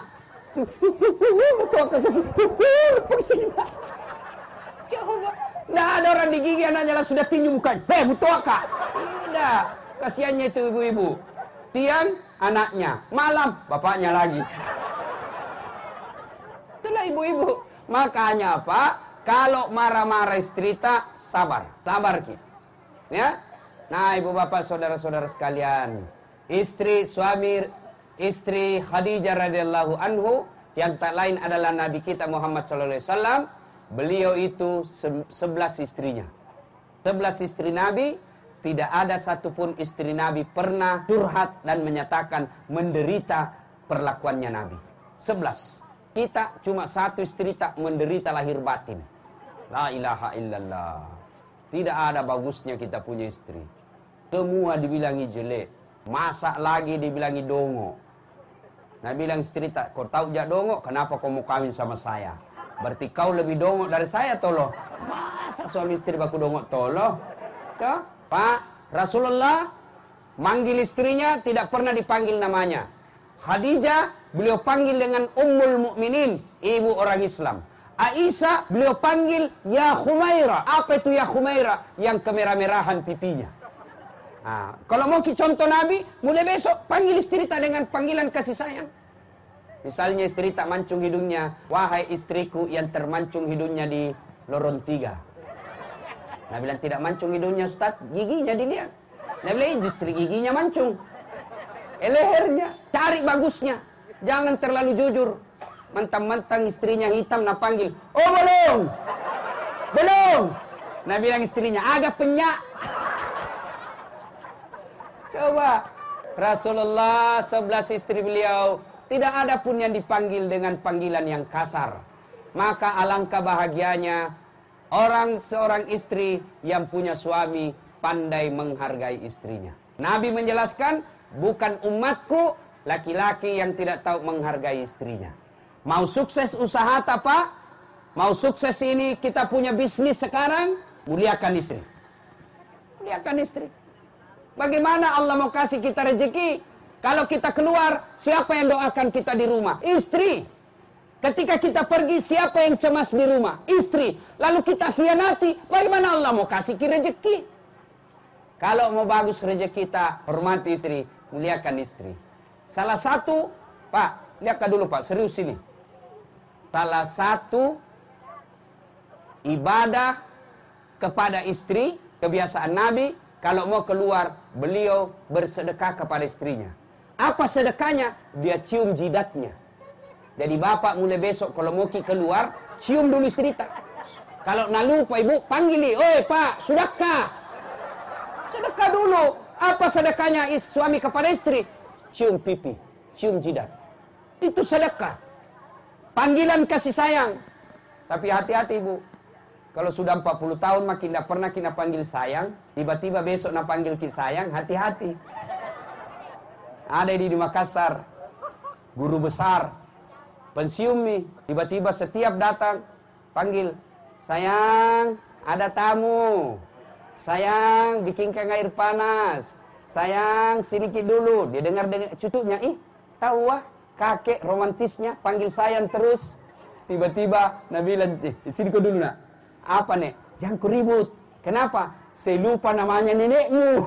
Coba, nggak ada orang di gigi anaknya lah sudah tinju bukan. Hei, mutua kak. Tidak, kasihannya itu ibu-ibu. Siang anaknya, malam bapaknya lagi. Itulah ibu-ibu. Makanya apa? Kalau marah-marah istri tak sabar, sabar ki. Ya. Nah, ibu bapak saudara-saudara sekalian, istri suami istri Khadijah radhiyallahu anhu yang tak lain adalah Nabi kita Muhammad sallallahu alaihi wasallam. Beliau itu sebelas istrinya. Sebelas istri Nabi, tidak ada satupun istri Nabi pernah curhat dan menyatakan menderita perlakuannya Nabi. Sebelas. Kita cuma satu istri tak menderita lahir batin. La ilaha illallah. Tidak ada bagusnya kita punya istri. Semua dibilangi jelek. Masak lagi dibilangi dongo. Nah bilang istri tak, kau tahu jak dongo, kenapa kau mau kawin sama saya? Berarti kau lebih dongo dari saya tolo. Masa suami istri baku dongo tolo? Ya? Pak, Rasulullah manggil istrinya tidak pernah dipanggil namanya. Khadijah beliau panggil dengan Ummul Mukminin, ibu orang Islam. Aisyah beliau panggil ya Khumaira. Apa itu ya Khumaira? Yang kemerah-merahan pipinya. Nah, kalau mau contoh Nabi, mulai besok panggil istri tak dengan panggilan kasih sayang. Misalnya istri tak mancung hidungnya, wahai istriku yang termancung hidungnya di lorong tiga. Nabi bilang tidak mancung hidungnya Ustaz, giginya dilihat. Nabi bilang istri giginya mancung. Eh, lehernya, cari bagusnya. Jangan terlalu jujur. Mentang-mentang istrinya hitam, nak panggil, oh belum, belum. Nah bilang istrinya, agak penyak. Coba, Rasulullah sebelas istri beliau, tidak ada pun yang dipanggil dengan panggilan yang kasar. Maka alangkah bahagianya orang seorang istri yang punya suami pandai menghargai istrinya. Nabi menjelaskan, bukan umatku laki-laki yang tidak tahu menghargai istrinya. Mau sukses usaha apa? Mau sukses ini kita punya bisnis sekarang, muliakan istri. Muliakan istri. Bagaimana Allah mau kasih kita rezeki? Kalau kita keluar, siapa yang doakan kita di rumah? Istri. Ketika kita pergi, siapa yang cemas di rumah? Istri. Lalu kita khianati, bagaimana Allah mau kasih kita rezeki? Kalau mau bagus rezeki kita, hormati istri, muliakan istri. Salah satu, Pak, lihat dulu Pak, serius ini. Salah satu ibadah kepada istri, kebiasaan Nabi, kalau mau keluar, beliau bersedekah kepada istrinya. Apa sedekahnya? Dia cium jidatnya. Jadi bapak mulai besok kalau mau keluar, cium dulu istri tak. Kalau nak lupa ibu, panggili, oi Pak, sudahkah? Sedekah dulu. Apa sedekahnya suami kepada istri? Cium pipi, cium jidat. Itu sedekah. Panggilan kasih sayang. Tapi hati-hati ibu. Kalau sudah empat puluh tahun makin tidak pernah kita panggil sayang, tiba-tiba besok nak panggil kita sayang, hati-hati. Ada di Makassar, guru besar, pensiun nih, tiba-tiba setiap datang, panggil, sayang, ada tamu. Sayang, bikinkan air panas. Sayang, sedikit dulu. Dia dengar-dengar cucunya, ih, tahu wah, kakek romantisnya, panggil sayang terus. Tiba-tiba Nabi bilang, eh, sini kau dulu nak. Apa nek? Jangan ku ribut. Kenapa? Saya lupa namanya nenekmu.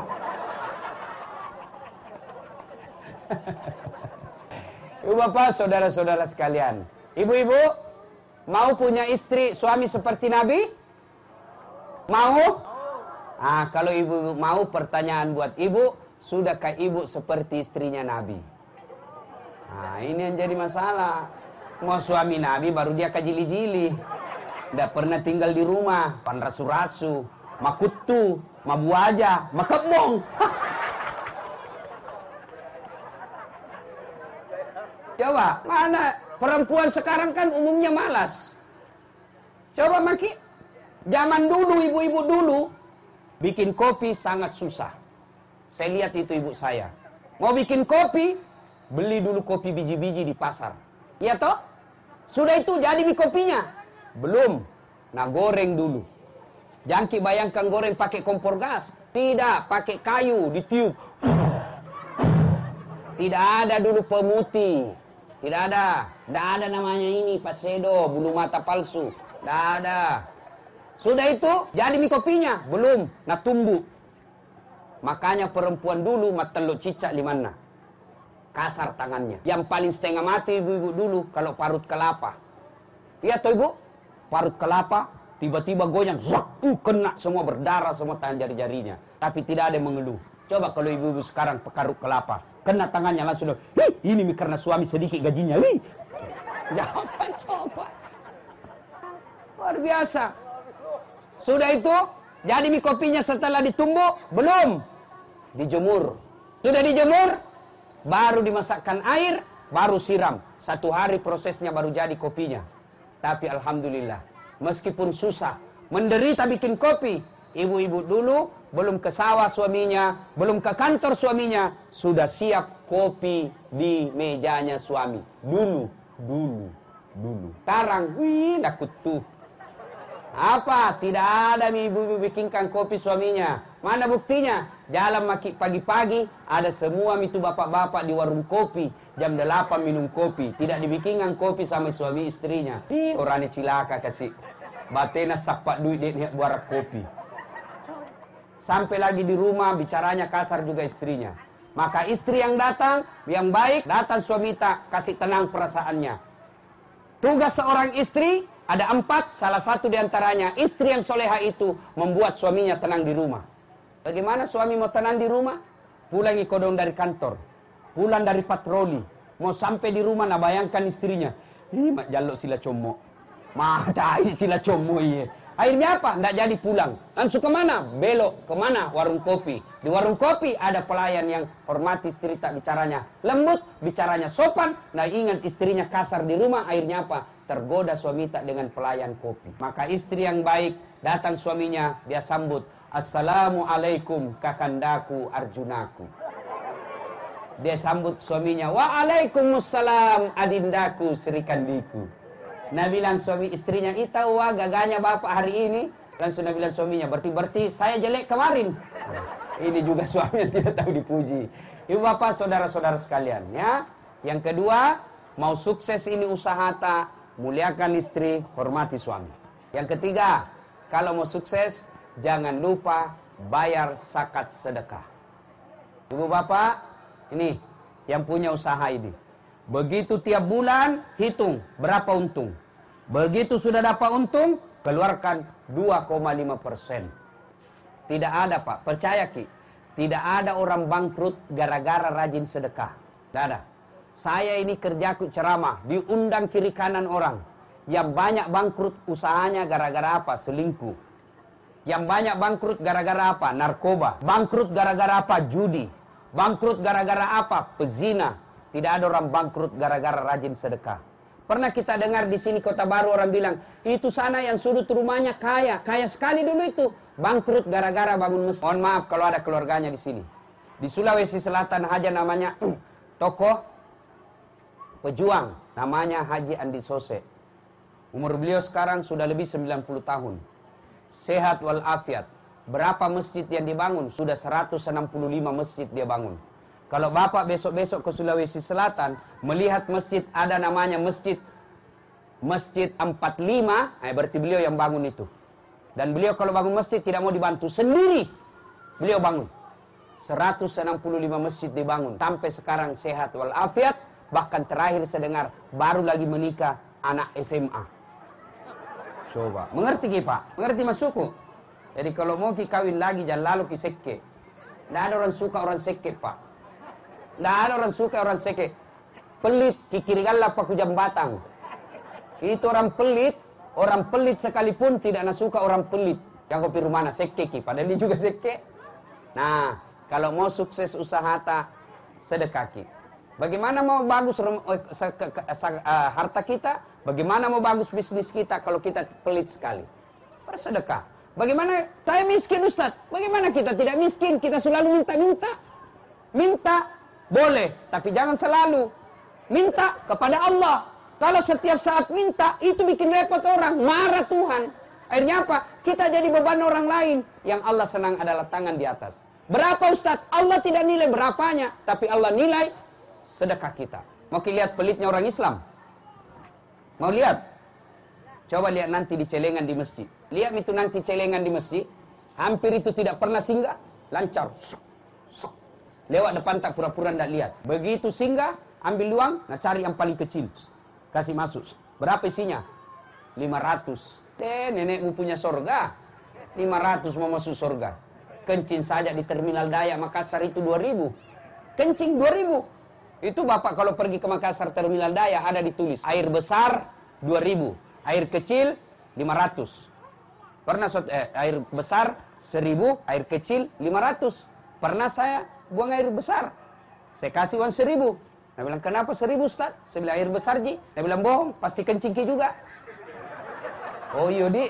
Ibu bapak, saudara-saudara sekalian. Ibu-ibu, mau punya istri, suami seperti Nabi? Mau? Ah, kalau ibu mau, pertanyaan buat ibu, sudahkah ibu seperti istrinya Nabi? Nah, ini yang jadi masalah. Mau suami Nabi baru dia kajili-jili. Tidak pernah tinggal di rumah, panrasu-rasu, makutu, mabuaja, makebong. Coba, mana perempuan sekarang kan umumnya malas. Coba maki, zaman dulu, ibu-ibu dulu, bikin kopi sangat susah. Saya lihat itu ibu saya. Mau bikin kopi, beli dulu kopi biji-biji di pasar. Iya toh? Sudah itu jadi mie kopinya? Belum. Nah, goreng dulu. Jangki bayangkan goreng pakai kompor gas. Tidak, pakai kayu, ditiup. Tidak ada dulu pemutih. Tidak ada. Tidak ada namanya ini, pasedo, bulu mata palsu. Tidak ada. Sudah itu, jadi mie kopinya? Belum. Nah, tumbuh. Makanya perempuan dulu mateluk cicak di mana? Kasar tangannya. Yang paling setengah mati ibu-ibu dulu kalau parut kelapa. Iya toh ibu? Parut kelapa, tiba-tiba goyang, zak, uh, kena semua, berdarah semua tangan jari-jarinya. Tapi tidak ada yang mengeluh. Coba kalau ibu-ibu sekarang pekarut kelapa, kena tangannya langsung, "Hi, ini karena suami sedikit gajinya." Hi. Jangan coba. Luar biasa. Sudah itu, jadi mie kopinya setelah ditumbuk? Belum. Dijemur. Sudah dijemur, baru dimasakkan air, baru siram. Satu hari prosesnya baru jadi kopinya. Tapi alhamdulillah, meskipun susah, menderita bikin kopi, ibu-ibu dulu belum ke sawah suaminya, belum ke kantor suaminya, sudah siap kopi di mejanya suami. Dulu, dulu, dulu. Sekarang, wih, takut tuh. Apa? Tidak ada nih ibu-ibu bikinkan kopi suaminya. Mana buktinya? Jalan maki pagi-pagi, ada semua itu bapak-bapak di warung kopi. Jam delapan minum kopi. Tidak dibikinkan kopi sama suami istrinya. Ih, orangnya cilaka kasih. Batena sapak duit dia buat kopi. Sampai lagi di rumah, bicaranya kasar juga istrinya. Maka istri yang datang, yang baik, datang suami tak, kasih tenang perasaannya. Tugas seorang istri, ada empat, salah satu diantaranya, istri yang soleha itu membuat suaminya tenang di rumah. Bagaimana suami mau tenang di rumah? Pulang ikodong dari kantor, pulang dari patroli, mau sampai di rumah, nah bayangkan istrinya, ih mak jaluk sila comok, matai sila comok iya. Akhirnya apa? Nggak jadi pulang. Langsung kemana? Belok kemana? Warung kopi. Di warung kopi ada pelayan yang hormati istri, tak bicaranya lembut, bicaranya sopan. Nah ingat istrinya kasar di rumah, akhirnya apa? Tergoda suami tak dengan pelayan kopi. Maka istri yang baik, datang suaminya, dia sambut, "Assalamualaikum kakandaku Arjunaku." Dia sambut suaminya, "Waalaikumsalam adindaku Serikandiku." Nah bilang suami istrinya, "Ita wah gaganya bapak hari ini." Langsung nah bilang suaminya, "Berarti-berarti saya jelek kemarin." Ini juga suami yang tidak tahu dipuji. Ibu bapak, saudara-saudara sekalian ya. Yang kedua, mau sukses ini usaha tak, muliakan istri, hormati suami. Yang ketiga, kalau mau sukses, jangan lupa bayar zakat sedekah. Ibu bapak, ini yang punya usaha ini. Begitu tiap bulan, hitung berapa untung. Begitu sudah dapat untung, keluarkan dua koma lima persen. Tidak ada pak, percaya Ki. Tidak ada orang bangkrut gara-gara rajin sedekah. Tidak ada. Saya ini kerjaku ceramah, diundang kiri kanan orang. Yang banyak bangkrut usahanya gara-gara apa? Selingkuh. Yang banyak bangkrut gara-gara apa? Narkoba. Bangkrut gara-gara apa? Judi. Bangkrut gara-gara apa? Pezina. Tidak ada orang bangkrut gara-gara rajin sedekah. Pernah kita dengar di sini Kota Baru orang bilang, itu sana yang sudut rumahnya kaya. Kaya sekali dulu itu. Bangkrut gara-gara bangun masjid. Mohon maaf kalau ada keluarganya di sini. Di Sulawesi Selatan aja namanya tokoh pejuang. Namanya Haji Andi Sose. Umur beliau sekarang sudah lebih sembilan puluh tahun. Sehat walafiat. Berapa masjid yang dibangun? Sudah seratus enam puluh lima masjid dia bangun. Kalau bapak besok-besok ke Sulawesi Selatan, melihat masjid, ada namanya masjid Masjid empat puluh lima, eh, berarti beliau yang bangun itu. Dan beliau kalau bangun masjid tidak mau dibantu, sendiri beliau bangun. seratus enam puluh lima masjid dibangun. Sampai sekarang sehat walafiat, bahkan terakhir saya dengar, baru lagi menikah anak S M A. Coba, mengerti ki Pak? Mengerti Mas Suku? Jadi kalau mau ki kawin lagi jangan lalu ki sekke. Nggak ada orang suka orang sekke, Pak. Nggak ada orang suka orang sekke. Pelit kikirigalah pak kujam batang. Itu orang pelit, orang pelit sekalipun tidak nak suka orang pelit. Yang kopi rumana sekke ki, padahal dia juga sekke. Nah, kalau mau sukses usaha ta sedekah ki. Bagaimana mau bagus harta kita? Bagaimana mau bagus bisnis kita kalau kita pelit sekali? Bersedekah. Bagaimana saya miskin Ustaz? Bagaimana kita tidak miskin? Kita selalu minta-minta. Minta boleh, tapi jangan selalu. Minta kepada Allah. Kalau setiap saat minta, itu bikin repot orang. Marah Tuhan. Akhirnya apa? Kita jadi beban orang lain. Yang Allah senang adalah tangan di atas. Berapa Ustaz? Allah tidak nilai berapanya. Tapi Allah nilai sedekah kita. Mau lihat pelitnya orang Islam? Mau lihat? Coba lihat nanti di celengan di masjid. Lihat itu nanti celengan di masjid. Hampir itu tidak pernah singgah. Lancar. Lewat depan tak pura-pura tidak lihat. Begitu singgah, ambil uang, nah cari yang paling kecil. Kasih masuk. Berapa isinya? lima ratus. Eh, nenekmu punya sorga. lima ratus mau masuk sorga. Kencing saja di Terminal Dayak Makassar itu dua ribu. Kencing dua ribu. Itu Bapak kalau pergi ke Makassar Terminal Dayak ada ditulis. Air besar dua ribu. Air kecil lima ratus. Pernah eh, air besar seribu, air kecil lima ratus. Pernah saya buang air besar. Saya kasih uang seribu. Saya bilang, kenapa seribu Ustaz? Saya bilang, air besar Ji. Saya bilang, bohong, pasti kencing Ki juga. Oh iya Di.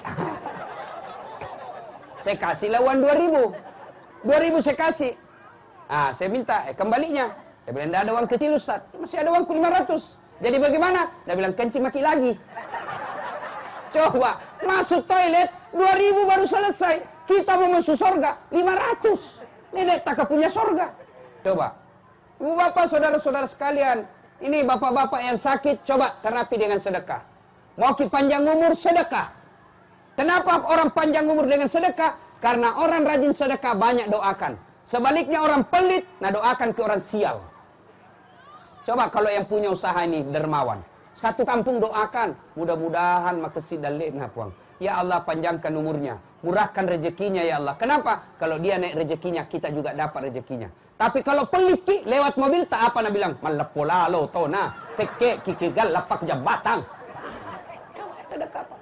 Saya kasihlah uang dua ribu. dua ribu saya kasih. Ah, saya minta, eh kembalinya. Saya bilang, tidak ada uang kecil Ustaz. Masih ada uangku lima ratus. Jadi bagaimana? Saya bilang, kencing maki lagi. Coba, masuk toilet, dua ribu baru selesai. Kita mau masuk surga, lima ratus. Nenek tak punya surga. Coba. Ibu bapak, saudara-saudara sekalian. Ini bapak-bapak yang sakit, coba terapi dengan sedekah. Mau ki panjang umur, sedekah. Kenapa orang panjang umur dengan sedekah? Karena orang rajin sedekah banyak doakan. Sebaliknya orang pelit, nah doakan ke orang sial. Coba kalau yang punya usaha ini dermawan. Satu kampung doakan, mudah-mudahan makasih dan lena puang. Ya Allah panjangkan umurnya, murahkan rezekinya ya Allah. Kenapa? Kalau dia naik rezekinya, kita juga dapat rezekinya. Tapi kalau peliki lewat mobil tak apa nak bilang, malapola lo to na, seke kikigal lapak jabatan. Sedekah Pak.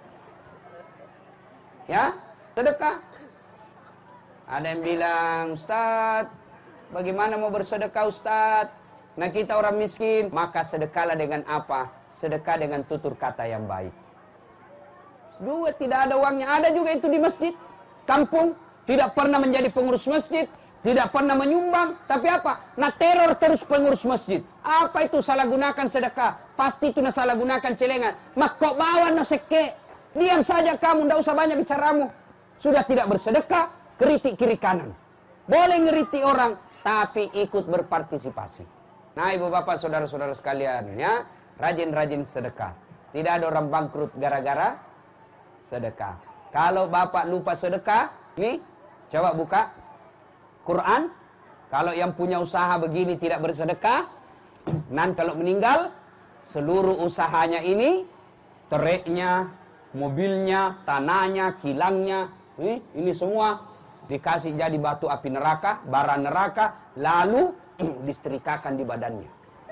Ya, sedekah. Ada yang bilang, Ustaz, bagaimana mau bersedekah Ustaz? Nah kita orang miskin, maka sedekahlah dengan apa? Sedekah dengan tutur kata yang baik. Dua, tidak ada uangnya, ada juga itu di masjid. Kampung, tidak pernah menjadi pengurus masjid, tidak pernah menyumbang. Tapi apa? Nah teror terus pengurus masjid. Apa itu salah gunakan sedekah? Pasti itu nah salah gunakan celengan. Mak kok bawa nah seke? Diam saja kamu, tidak usah banyak bicaramu. Sudah tidak bersedekah, kritik kiri kanan. Boleh ngeriti orang, tapi ikut berpartisipasi. Nah ibu bapak saudara-saudara sekalian ya, rajin-rajin sedekah. Tidak ada orang bangkrut gara-gara sedekah. Kalau bapak lupa sedekah, nih coba buka Quran. Kalau yang punya usaha begini tidak bersedekah, nanti kalau meninggal seluruh usahanya ini, tereknya, mobilnya, tanahnya, kilangnya, nih, ini semua dikasih jadi batu api neraka, bara neraka, lalu disetrikakan di badannya.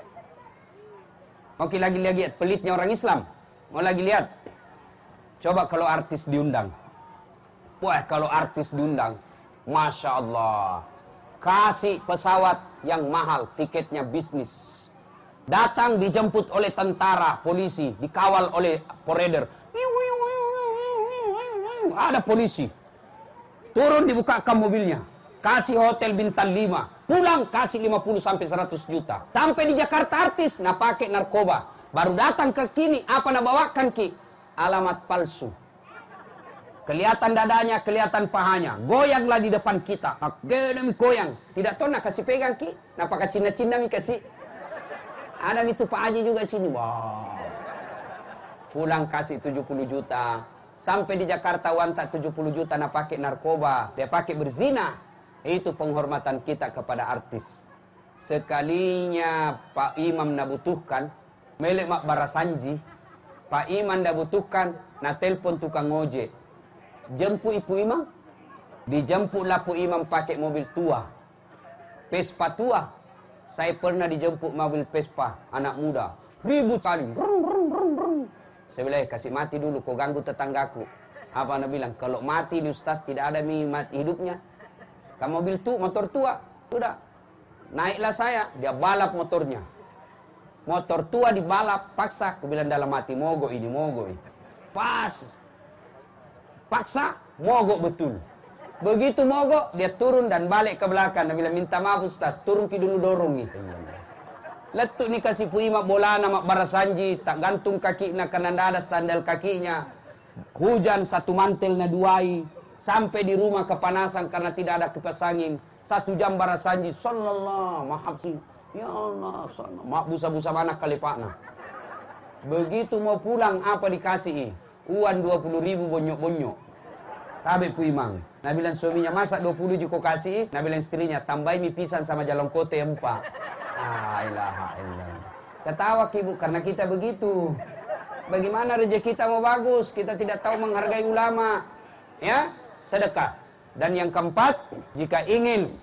Oke, lagi lihat pelitnya orang Islam. Mau lagi lihat? Coba kalau artis diundang. Wah, kalau artis diundang, Masya Allah, kasih pesawat yang mahal, tiketnya bisnis. Datang dijemput oleh tentara, polisi, dikawal oleh foreder. Ada polisi. Turun dibukakan mobilnya. Kasih hotel bintang lima. Pulang kasih lima puluh sampai seratus juta. Sampai di Jakarta artis, nah pakai narkoba. Baru datang ke kini, apa nak bawakan Ki? Alamat palsu. Kelihatan dadanya, kelihatan pahanya. Goyanglah di depan kita. Oke, goyang. Tidak tahu nak kasih pegang Ki. Nah pakai cina-cina mi kasih. Ada itu Pak Haji juga sini. Wow. Pulang kasih tujuh puluh juta. Sampai di Jakarta wantak tujuh puluh juta nak pakai narkoba. Dia pakai berzina. Itu penghormatan kita kepada artis. Sekalinya Pak Imam nak butuhkan, melek mak barasanji, Pak Imam nak butuhkan, nak telpon tukang ojek. Jemput Ibu Imam, Dijemputlah Pu Imam pakai mobil tua, Vespa tua. Saya pernah dijemput mobil Vespa, anak muda, ribut kali. Saya bilang, kasih mati dulu, kau ganggu tetanggaku. Apa anda bilang? Kalau mati nih Ustaz, tidak ada mati hidupnya. Kamu mobil tua, motor tua, sudah. Naiklah saya, dia balap motornya. Motor tua dibalap, paksa. Aku bilang dalam hati, mogok ini, mogok ini. Pas. Paksa, mogok betul. Begitu mogok, dia turun dan balik ke belakang. Dia bilang, minta maaf Ustaz, turun ki dulu dorong nih. Letuk nih kasih Pu Imam bola nama barasanji, tak gantung kaki na kanan dada standal kakinya. Hujan satu mantel na duai. Sampai di rumah kepanasan karena tidak ada kipas angin. Satu jam barasanji, sallallahu mahabsi. Ya Allah, sallallahu. Mak busa-busa mana kali pak na. Begitu mau pulang, apa dikasih? Uang dua puluh ribu bonyok-bonyok. Tabe Pu Imam. Nah bilang suaminya, masa dua puluh juga kasih? Nah bilang istrinya, tambahin mie pisang sama jalan kote empat. Ah, ilaha illallah. Ketawa ibu karena kita begitu. Bagaimana rezeki kita mau bagus, kita tidak tahu menghargai ulama. Ya, sedekah. Dan yang keempat, jika ingin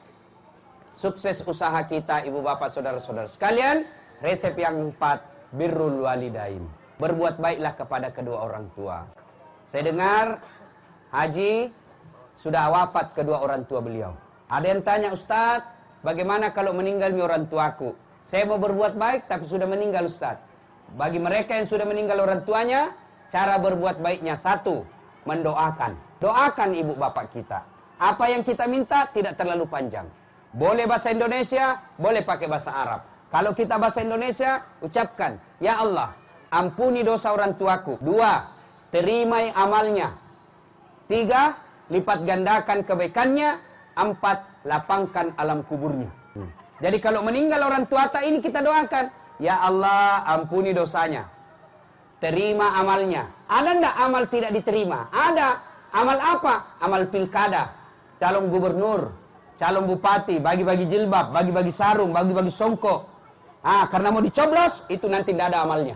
sukses usaha kita, ibu bapak saudara-saudara sekalian, resep yang empat, birrul walidain. Berbuat baiklah kepada kedua orang tua. Saya dengar Haji sudah wafat kedua orang tua beliau. Ada yang tanya, Ustadz, bagaimana kalau meninggal orang tuaku? Saya mau berbuat baik tapi sudah meninggal Ustadz. Bagi mereka yang sudah meninggal orang tuanya, cara berbuat baiknya satu, mendoakan. Doakan ibu bapak kita. Apa yang kita minta tidak terlalu panjang. Boleh bahasa Indonesia, boleh pakai bahasa Arab. Kalau kita bahasa Indonesia, ucapkan, Ya Allah, ampuni dosa orang tuaku. Dua, terimai amalnya. Tiga, lipat gandakan kebaikannya. Empat, lapangkan alam kuburnya. Hmm. Jadi kalau meninggal orang tua tak ini kita doakan, Ya Allah, ampuni dosanya. Terima amalnya. Ada enggak amal tidak diterima? Ada. Amal apa? Amal pilkada. Calon gubernur, calon bupati, bagi-bagi jilbab, bagi-bagi sarung, bagi-bagi songkok. Ah, karena mau dicoblos, itu nanti tidak ada amalnya.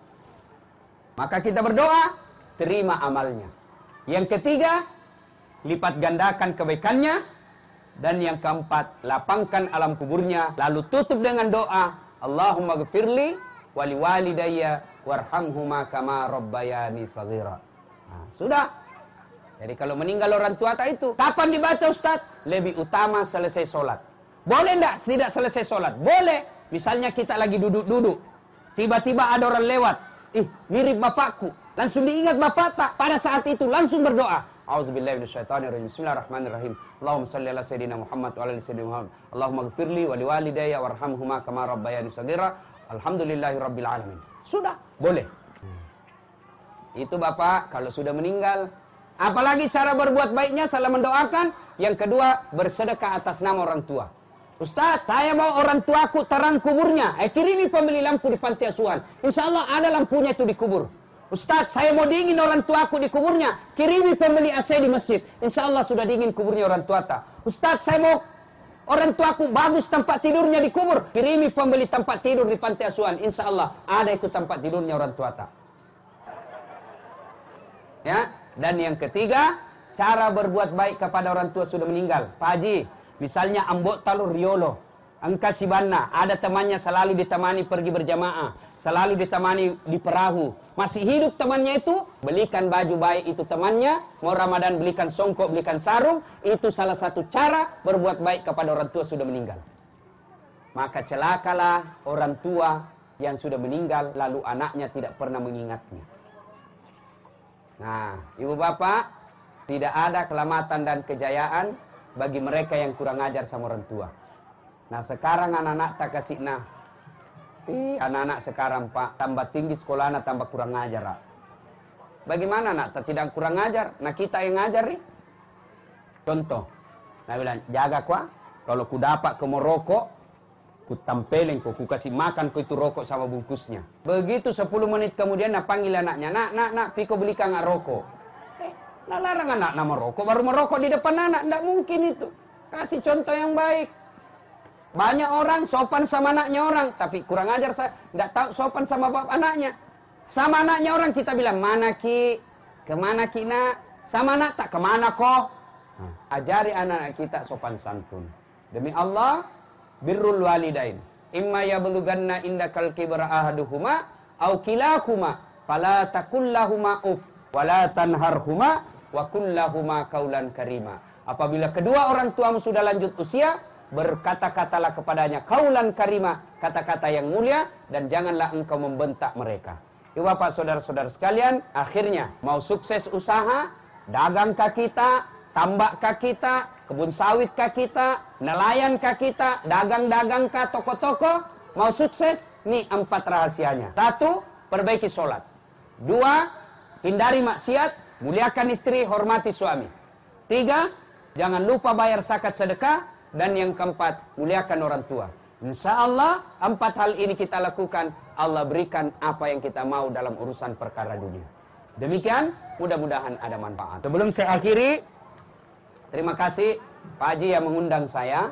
Maka kita berdoa, terima amalnya. Yang ketiga, lipat gandakan kebaikannya. Dan yang keempat, lapangkan alam kuburnya. Lalu tutup dengan doa, Allahumma gfirli wali walidayya warhamhuma kama rabbayani saghira. Nah, sudah. Jadi kalau meninggal orang tua tak itu, kapan dibaca Ustaz? Lebih utama selesai sholat. Boleh enggak tidak selesai sholat? Boleh. Misalnya kita lagi duduk-duduk, tiba-tiba ada orang lewat. Ih, mirip bapakku. Langsung diingat bapak tak? Pada saat itu langsung berdoa. A'udzubillahi minasyaitonirrajim. Bismillahirrahmanirrahim. Allahumma shalli ala sayyidina Muhammad wa ala ali sayyidina Muhammad. Allahumma ighfirli wa liwalidayya warhamhuma kama rabbayani shaghira. Alhamdulillahirabbil alamin. Sudah, boleh. Itu bapak kalau sudah meninggal. Apalagi cara berbuat baiknya salah mendoakan. Yang kedua, bersedekah atas nama orang tua. Ustaz, saya mau orang tuaku terang kuburnya. Eh, kirimi pembeli lampu di panti asuhan. Insya Allah ada lampunya itu di kubur. Ustaz, saya mau dingin orang tuaku di kuburnya. Kirimi pembeli A C di masjid. Insya Allah sudah dingin kuburnya orang tua tak. Ustaz, saya mau orang tuaku bagus tempat tidurnya di kubur. Kirimi pembeli tempat tidur di panti asuhan. Insya Allah ada itu tempat tidurnya orang tua tak. Ya. Dan yang ketiga, cara berbuat baik kepada orang tua sudah meninggal. Pak Haji, misalnya Ambok Talur Riolo, Angka Sibana, ada temannya selalu ditemani pergi berjamaah, selalu ditemani di perahu. Masih hidup temannya itu, belikan baju baik itu temannya, mau Ramadan belikan songkok, belikan sarung, itu salah satu cara berbuat baik kepada orang tua sudah meninggal. Maka celakalah orang tua yang sudah meninggal, lalu anaknya tidak pernah mengingatnya. Nah, ibu bapak, tidak ada keselamatan dan kejayaan bagi mereka yang kurang ajar sama orang tua. Nah, sekarang anak-anak tak kasih nah. Ih, anak-anak sekarang pak, tambah tinggi sekolahnya tambah kurang ajar. Bagaimana anak tak tidak kurang ajar? Nah, kita yang ngajar nih. Contoh, nah bilang, jaga kuah, kalau ku dapat ke mau rokok, ku tampelin ku, ku kasih makan ku itu rokok sama bungkusnya. Begitu sepuluh menit kemudian nak panggil anaknya, nak, nak, nak, piko belikan nggak rokok. Eh, nak larang anak nama rokok, baru merokok di depan anak, nggak mungkin itu. Kasih contoh yang baik. Banyak orang sopan sama anaknya orang, tapi kurang ajar saya, nggak tahu sopan sama bapak anaknya. Sama anaknya orang kita bilang, mana ki, kemana ki nak? Sama anak tak kemana kok? Nah, ajari anak-anak kita sopan santun. Demi Allah, birrul walidain. Imma yablughanna indakal kibra ahaduhuma au kilahuma fala taqul lahumā uff wa la tanharhuma wa qul lahumā qaulan karima. Apabila kedua orang tuamu sudah lanjut usia, berkata-katalah kepadanya qaulan karima, kata-kata yang mulia, dan janganlah engkau membentak mereka. Ibu bapak saudara-saudara sekalian, akhirnya mau sukses usaha, dagangkah kita, tambakkah kita, kebun sawitkah kita, nelayankah kita, dagang-dagangkah, toko-toko, mau sukses? Nih empat rahasianya. Satu, perbaiki sholat. Dua, hindari maksiat, muliakan istri, hormati suami. Tiga, jangan lupa bayar zakat sedekah. Dan yang keempat, muliakan orang tua. Insya Allah, empat hal ini kita lakukan, Allah berikan apa yang kita mau dalam urusan perkara dunia. Demikian, mudah-mudahan ada manfaat. Sebelum saya akhiri, terima kasih Pak Haji yang mengundang saya.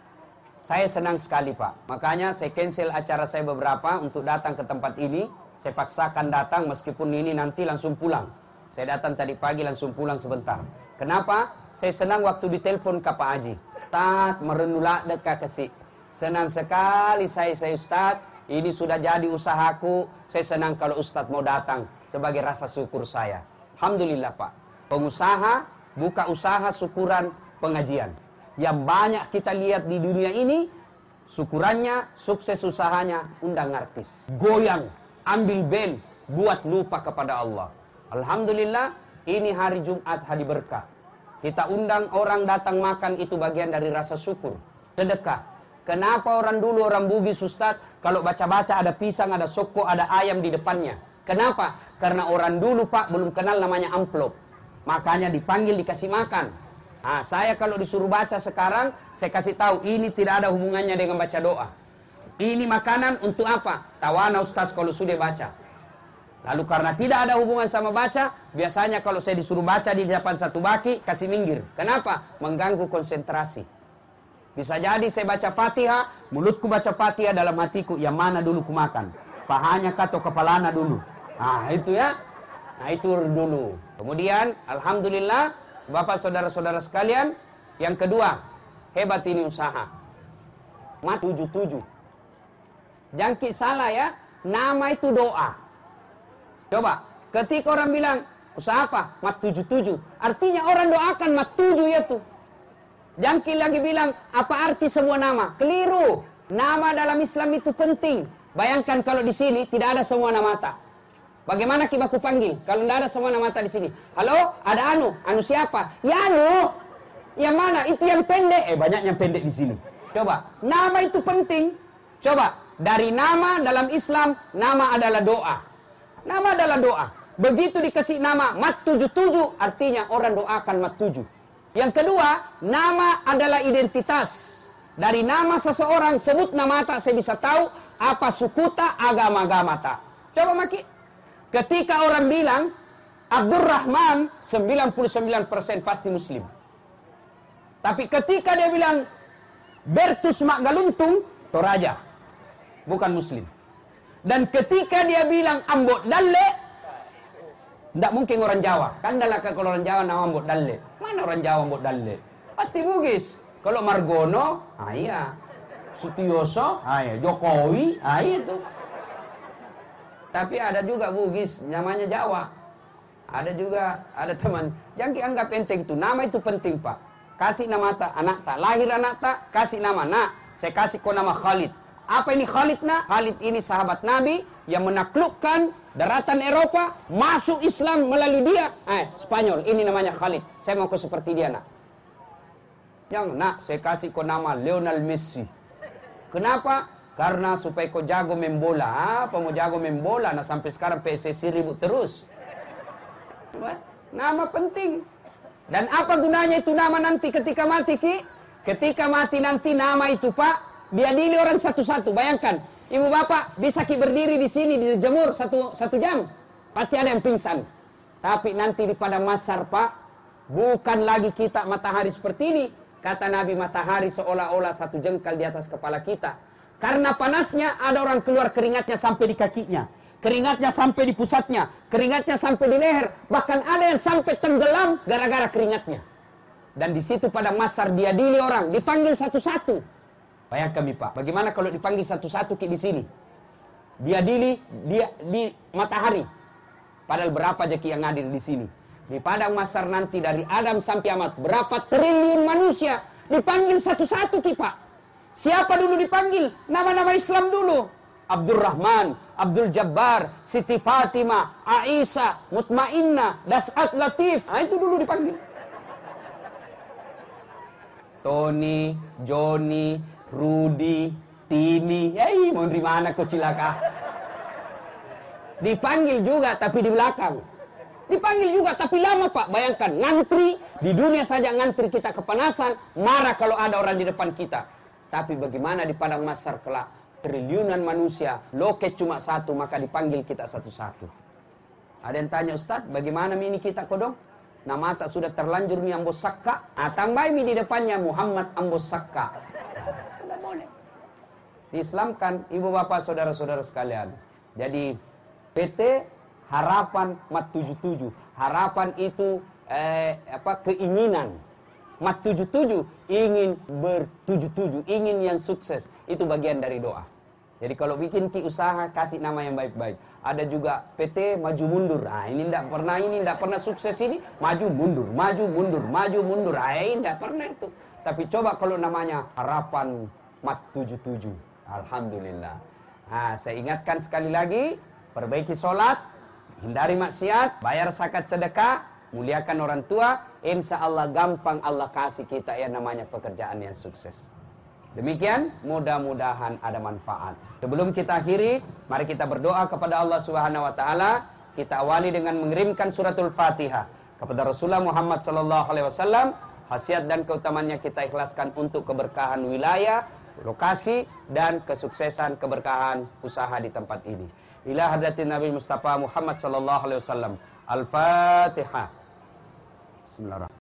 Saya senang sekali Pak. Makanya saya cancel acara saya beberapa untuk datang ke tempat ini. Saya paksakan datang meskipun ini nanti langsung pulang. Saya datang tadi pagi langsung pulang sebentar. Kenapa? Saya senang waktu ditelepon ke Pak Haji. Ustaz, merenulak dekat kasih. Senang sekali saya, saya Ustaz. Ini sudah jadi usahaku. Saya senang kalau Ustaz mau datang sebagai rasa syukur saya. Alhamdulillah Pak. Pengusaha buka usaha syukuran pengajian. Yang banyak kita lihat di dunia ini, syukurannya, sukses usahanya, undang artis. Goyang, ambil band, buat lupa kepada Allah. Alhamdulillah, ini hari Jumat, hari berkah. Kita undang orang datang makan, itu bagian dari rasa syukur. Sedekah. Kenapa orang dulu, orang Bugis Ustaz, kalau baca-baca ada pisang, ada soko, ada ayam di depannya. Kenapa? Karena orang dulu Pak belum kenal namanya amplop. Makanya dipanggil dikasih makan. Nah, saya kalau disuruh baca sekarang, saya kasih tahu ini tidak ada hubungannya dengan baca doa. Ini makanan untuk apa? Tawana Ustaz kalau sudah baca. Lalu karena tidak ada hubungan sama baca, biasanya kalau saya disuruh baca di depan satu baki, kasih minggir. Kenapa? Mengganggu konsentrasi. Bisa jadi saya baca Fatihah, mulutku baca Fatihah, dalam hatiku yang mana dulu ku makan. Pahanya atau kepalanya dulu. Nah itu ya. Nah itu dulu. Kemudian Alhamdulillah, Bapak saudara-saudara sekalian, yang kedua, hebat ini usaha. Mat tujuh tujuh. Jangkit salah ya, nama itu doa. Coba, ketika orang bilang, usaha apa? Mat tujuh tujuh. Artinya orang doakan mat tujuh ya tuh. Jangkit lagi bilang, apa arti semua nama? Keliru. Nama dalam Islam itu penting. Bayangkan kalau di sini tidak ada semua nama tak. Bagaimana kita aku panggil? Kalau tidak ada semua nama tak di sini. Halo, ada Anu. Anu siapa? Ya Anu. Yang mana? Itu yang pendek. Eh, banyak yang pendek di sini. Coba, nama itu penting. Coba, dari nama dalam Islam, nama adalah doa. Nama adalah doa. Begitu dikasih nama mat tujuh tujuh, artinya orang doakan mat tujuh. Yang kedua, nama adalah identitas. Dari nama seseorang, sebut nama tak, saya bisa tahu apa suku tak, agama-agama tak. Coba maki. Ketika orang bilang Abdurrahman, sembilan puluh sembilan persen pasti muslim. Tapi ketika dia bilang Bertus Makgaluntung, Toraja, bukan muslim. Dan ketika dia bilang Ambot Dalle, tidak mungkin orang Jawa. Kan dalam kalau orang Jawa nama Ambot Dalle. Mana orang Jawa Ambot Dalle? Pasti Bugis. Kalau Margono, ah iya. Sutioso, ah iya. Jokowi, ah iya itu. Tapi ada juga Bugis, namanya Jawa. Ada juga, ada teman. Jangan dianggap enteng itu. Nama itu penting Pak. Kasih nama tak, anak tak. Lahir anak tak, kasih nama. Nah, saya kasih kau nama Khalid. Apa ini Khalid nak? Khalid ini sahabat Nabi yang menaklukkan daratan Eropa, masuk Islam melalui dia. Eh, Spanyol, ini namanya Khalid. Saya mau kau seperti dia nak. Jangan nak, saya kasih kau nama Lionel Messi. Kenapa? Karena supaya kau jago main bola. Apa mau jago main bola? Nah sampai sekarang P S S I ribut terus. Nama penting. Dan apa gunanya itu nama nanti ketika mati Ki? Ketika mati nanti nama itu Pak, diadili orang satu-satu. Bayangkan, ibu bapak bisa Ki berdiri di sini di jemur satu, satu jam. Pasti ada yang pingsan. Tapi nanti di padang mahsyar Pak, bukan lagi kita matahari seperti ini. Kata Nabi, matahari seolah-olah satu jengkal di atas kepala kita. Karena panasnya ada orang keluar keringatnya sampai di kakinya. Keringatnya sampai di pusatnya. Keringatnya sampai di leher. Bahkan ada yang sampai tenggelam gara-gara keringatnya. Dan di situ Padang Mahsyar diadili orang, dipanggil satu-satu. Bayangkan nih Pak, bagaimana kalau dipanggil satu-satu di sini? Diadili dia di matahari. Padahal berapa jeki yang hadir di sini? Di Padang Mahsyar nanti dari Adam sampai kiamat berapa triliun manusia dipanggil satu-satu ki Pak. Siapa dulu dipanggil? Nama-nama Islam dulu. Abdurrahman, Abdul Jabbar, Siti Fatimah, Aisyah, Mutmainnah, Das'at Latif. Nah itu dulu dipanggil. Tony, Johnny, Rudy, Tini. Hei, mau dari mana kau cilaka? Dipanggil juga tapi di belakang. Dipanggil juga tapi lama Pak. Bayangkan ngantri. Di dunia saja ngantri kita kepanasan. Marah kalau ada orang di depan kita. Tapi bagaimana di Padang Mahsyar kelak? Triliunan manusia. Loket cuma satu maka dipanggil kita satu-satu. Ada yang tanya Ustadz, bagaimana ini kita kodong? Nama tak sudah terlanjur nih Ambos Sakka. Ah, tambah mi di depannya Muhammad Ambos Sakka. Tidak boleh. Diislamkan ibu bapak saudara-saudara sekalian. Jadi P T Harapan Mat tujuh tujuh. Harapan itu eh, apa keinginan. Mat tujuh tujuh ingin bertujuh tujuh, ingin yang sukses. Itu bagian dari doa. Jadi kalau bikin ki usaha kasih nama yang baik-baik. Ada juga P T maju mundur. Nah, ini tidak pernah ini tidak pernah sukses ini, maju mundur, maju mundur, maju mundur. Ah, ini tidak pernah itu. Tapi coba kalau namanya Harapan Mat tujuh tujuh. Alhamdulillah. Nah, saya ingatkan sekali lagi, perbaiki sholat, hindari maksiat, bayar zakat sedekah, muliakan orang tua, insya Allah gampang Allah kasih kita yang namanya pekerjaan yang sukses. Demikian, mudah-mudahan ada manfaat. Sebelum kita akhiri, mari kita berdoa kepada Allah Subhanahu wa taala. Kita awali dengan mengirimkan suratul Fatihah kepada Rasulullah Muhammad sallallahu alaihi wasallam. Khasiat dan keutamannya kita ikhlaskan untuk keberkahan wilayah, lokasi dan kesuksesan keberkahan usaha di tempat ini. Ila hadratin Nabi Mustafa Muhammad sallallahu alaihi wasallam. Al-Fatihah. Bismillahirrahmanirrahim.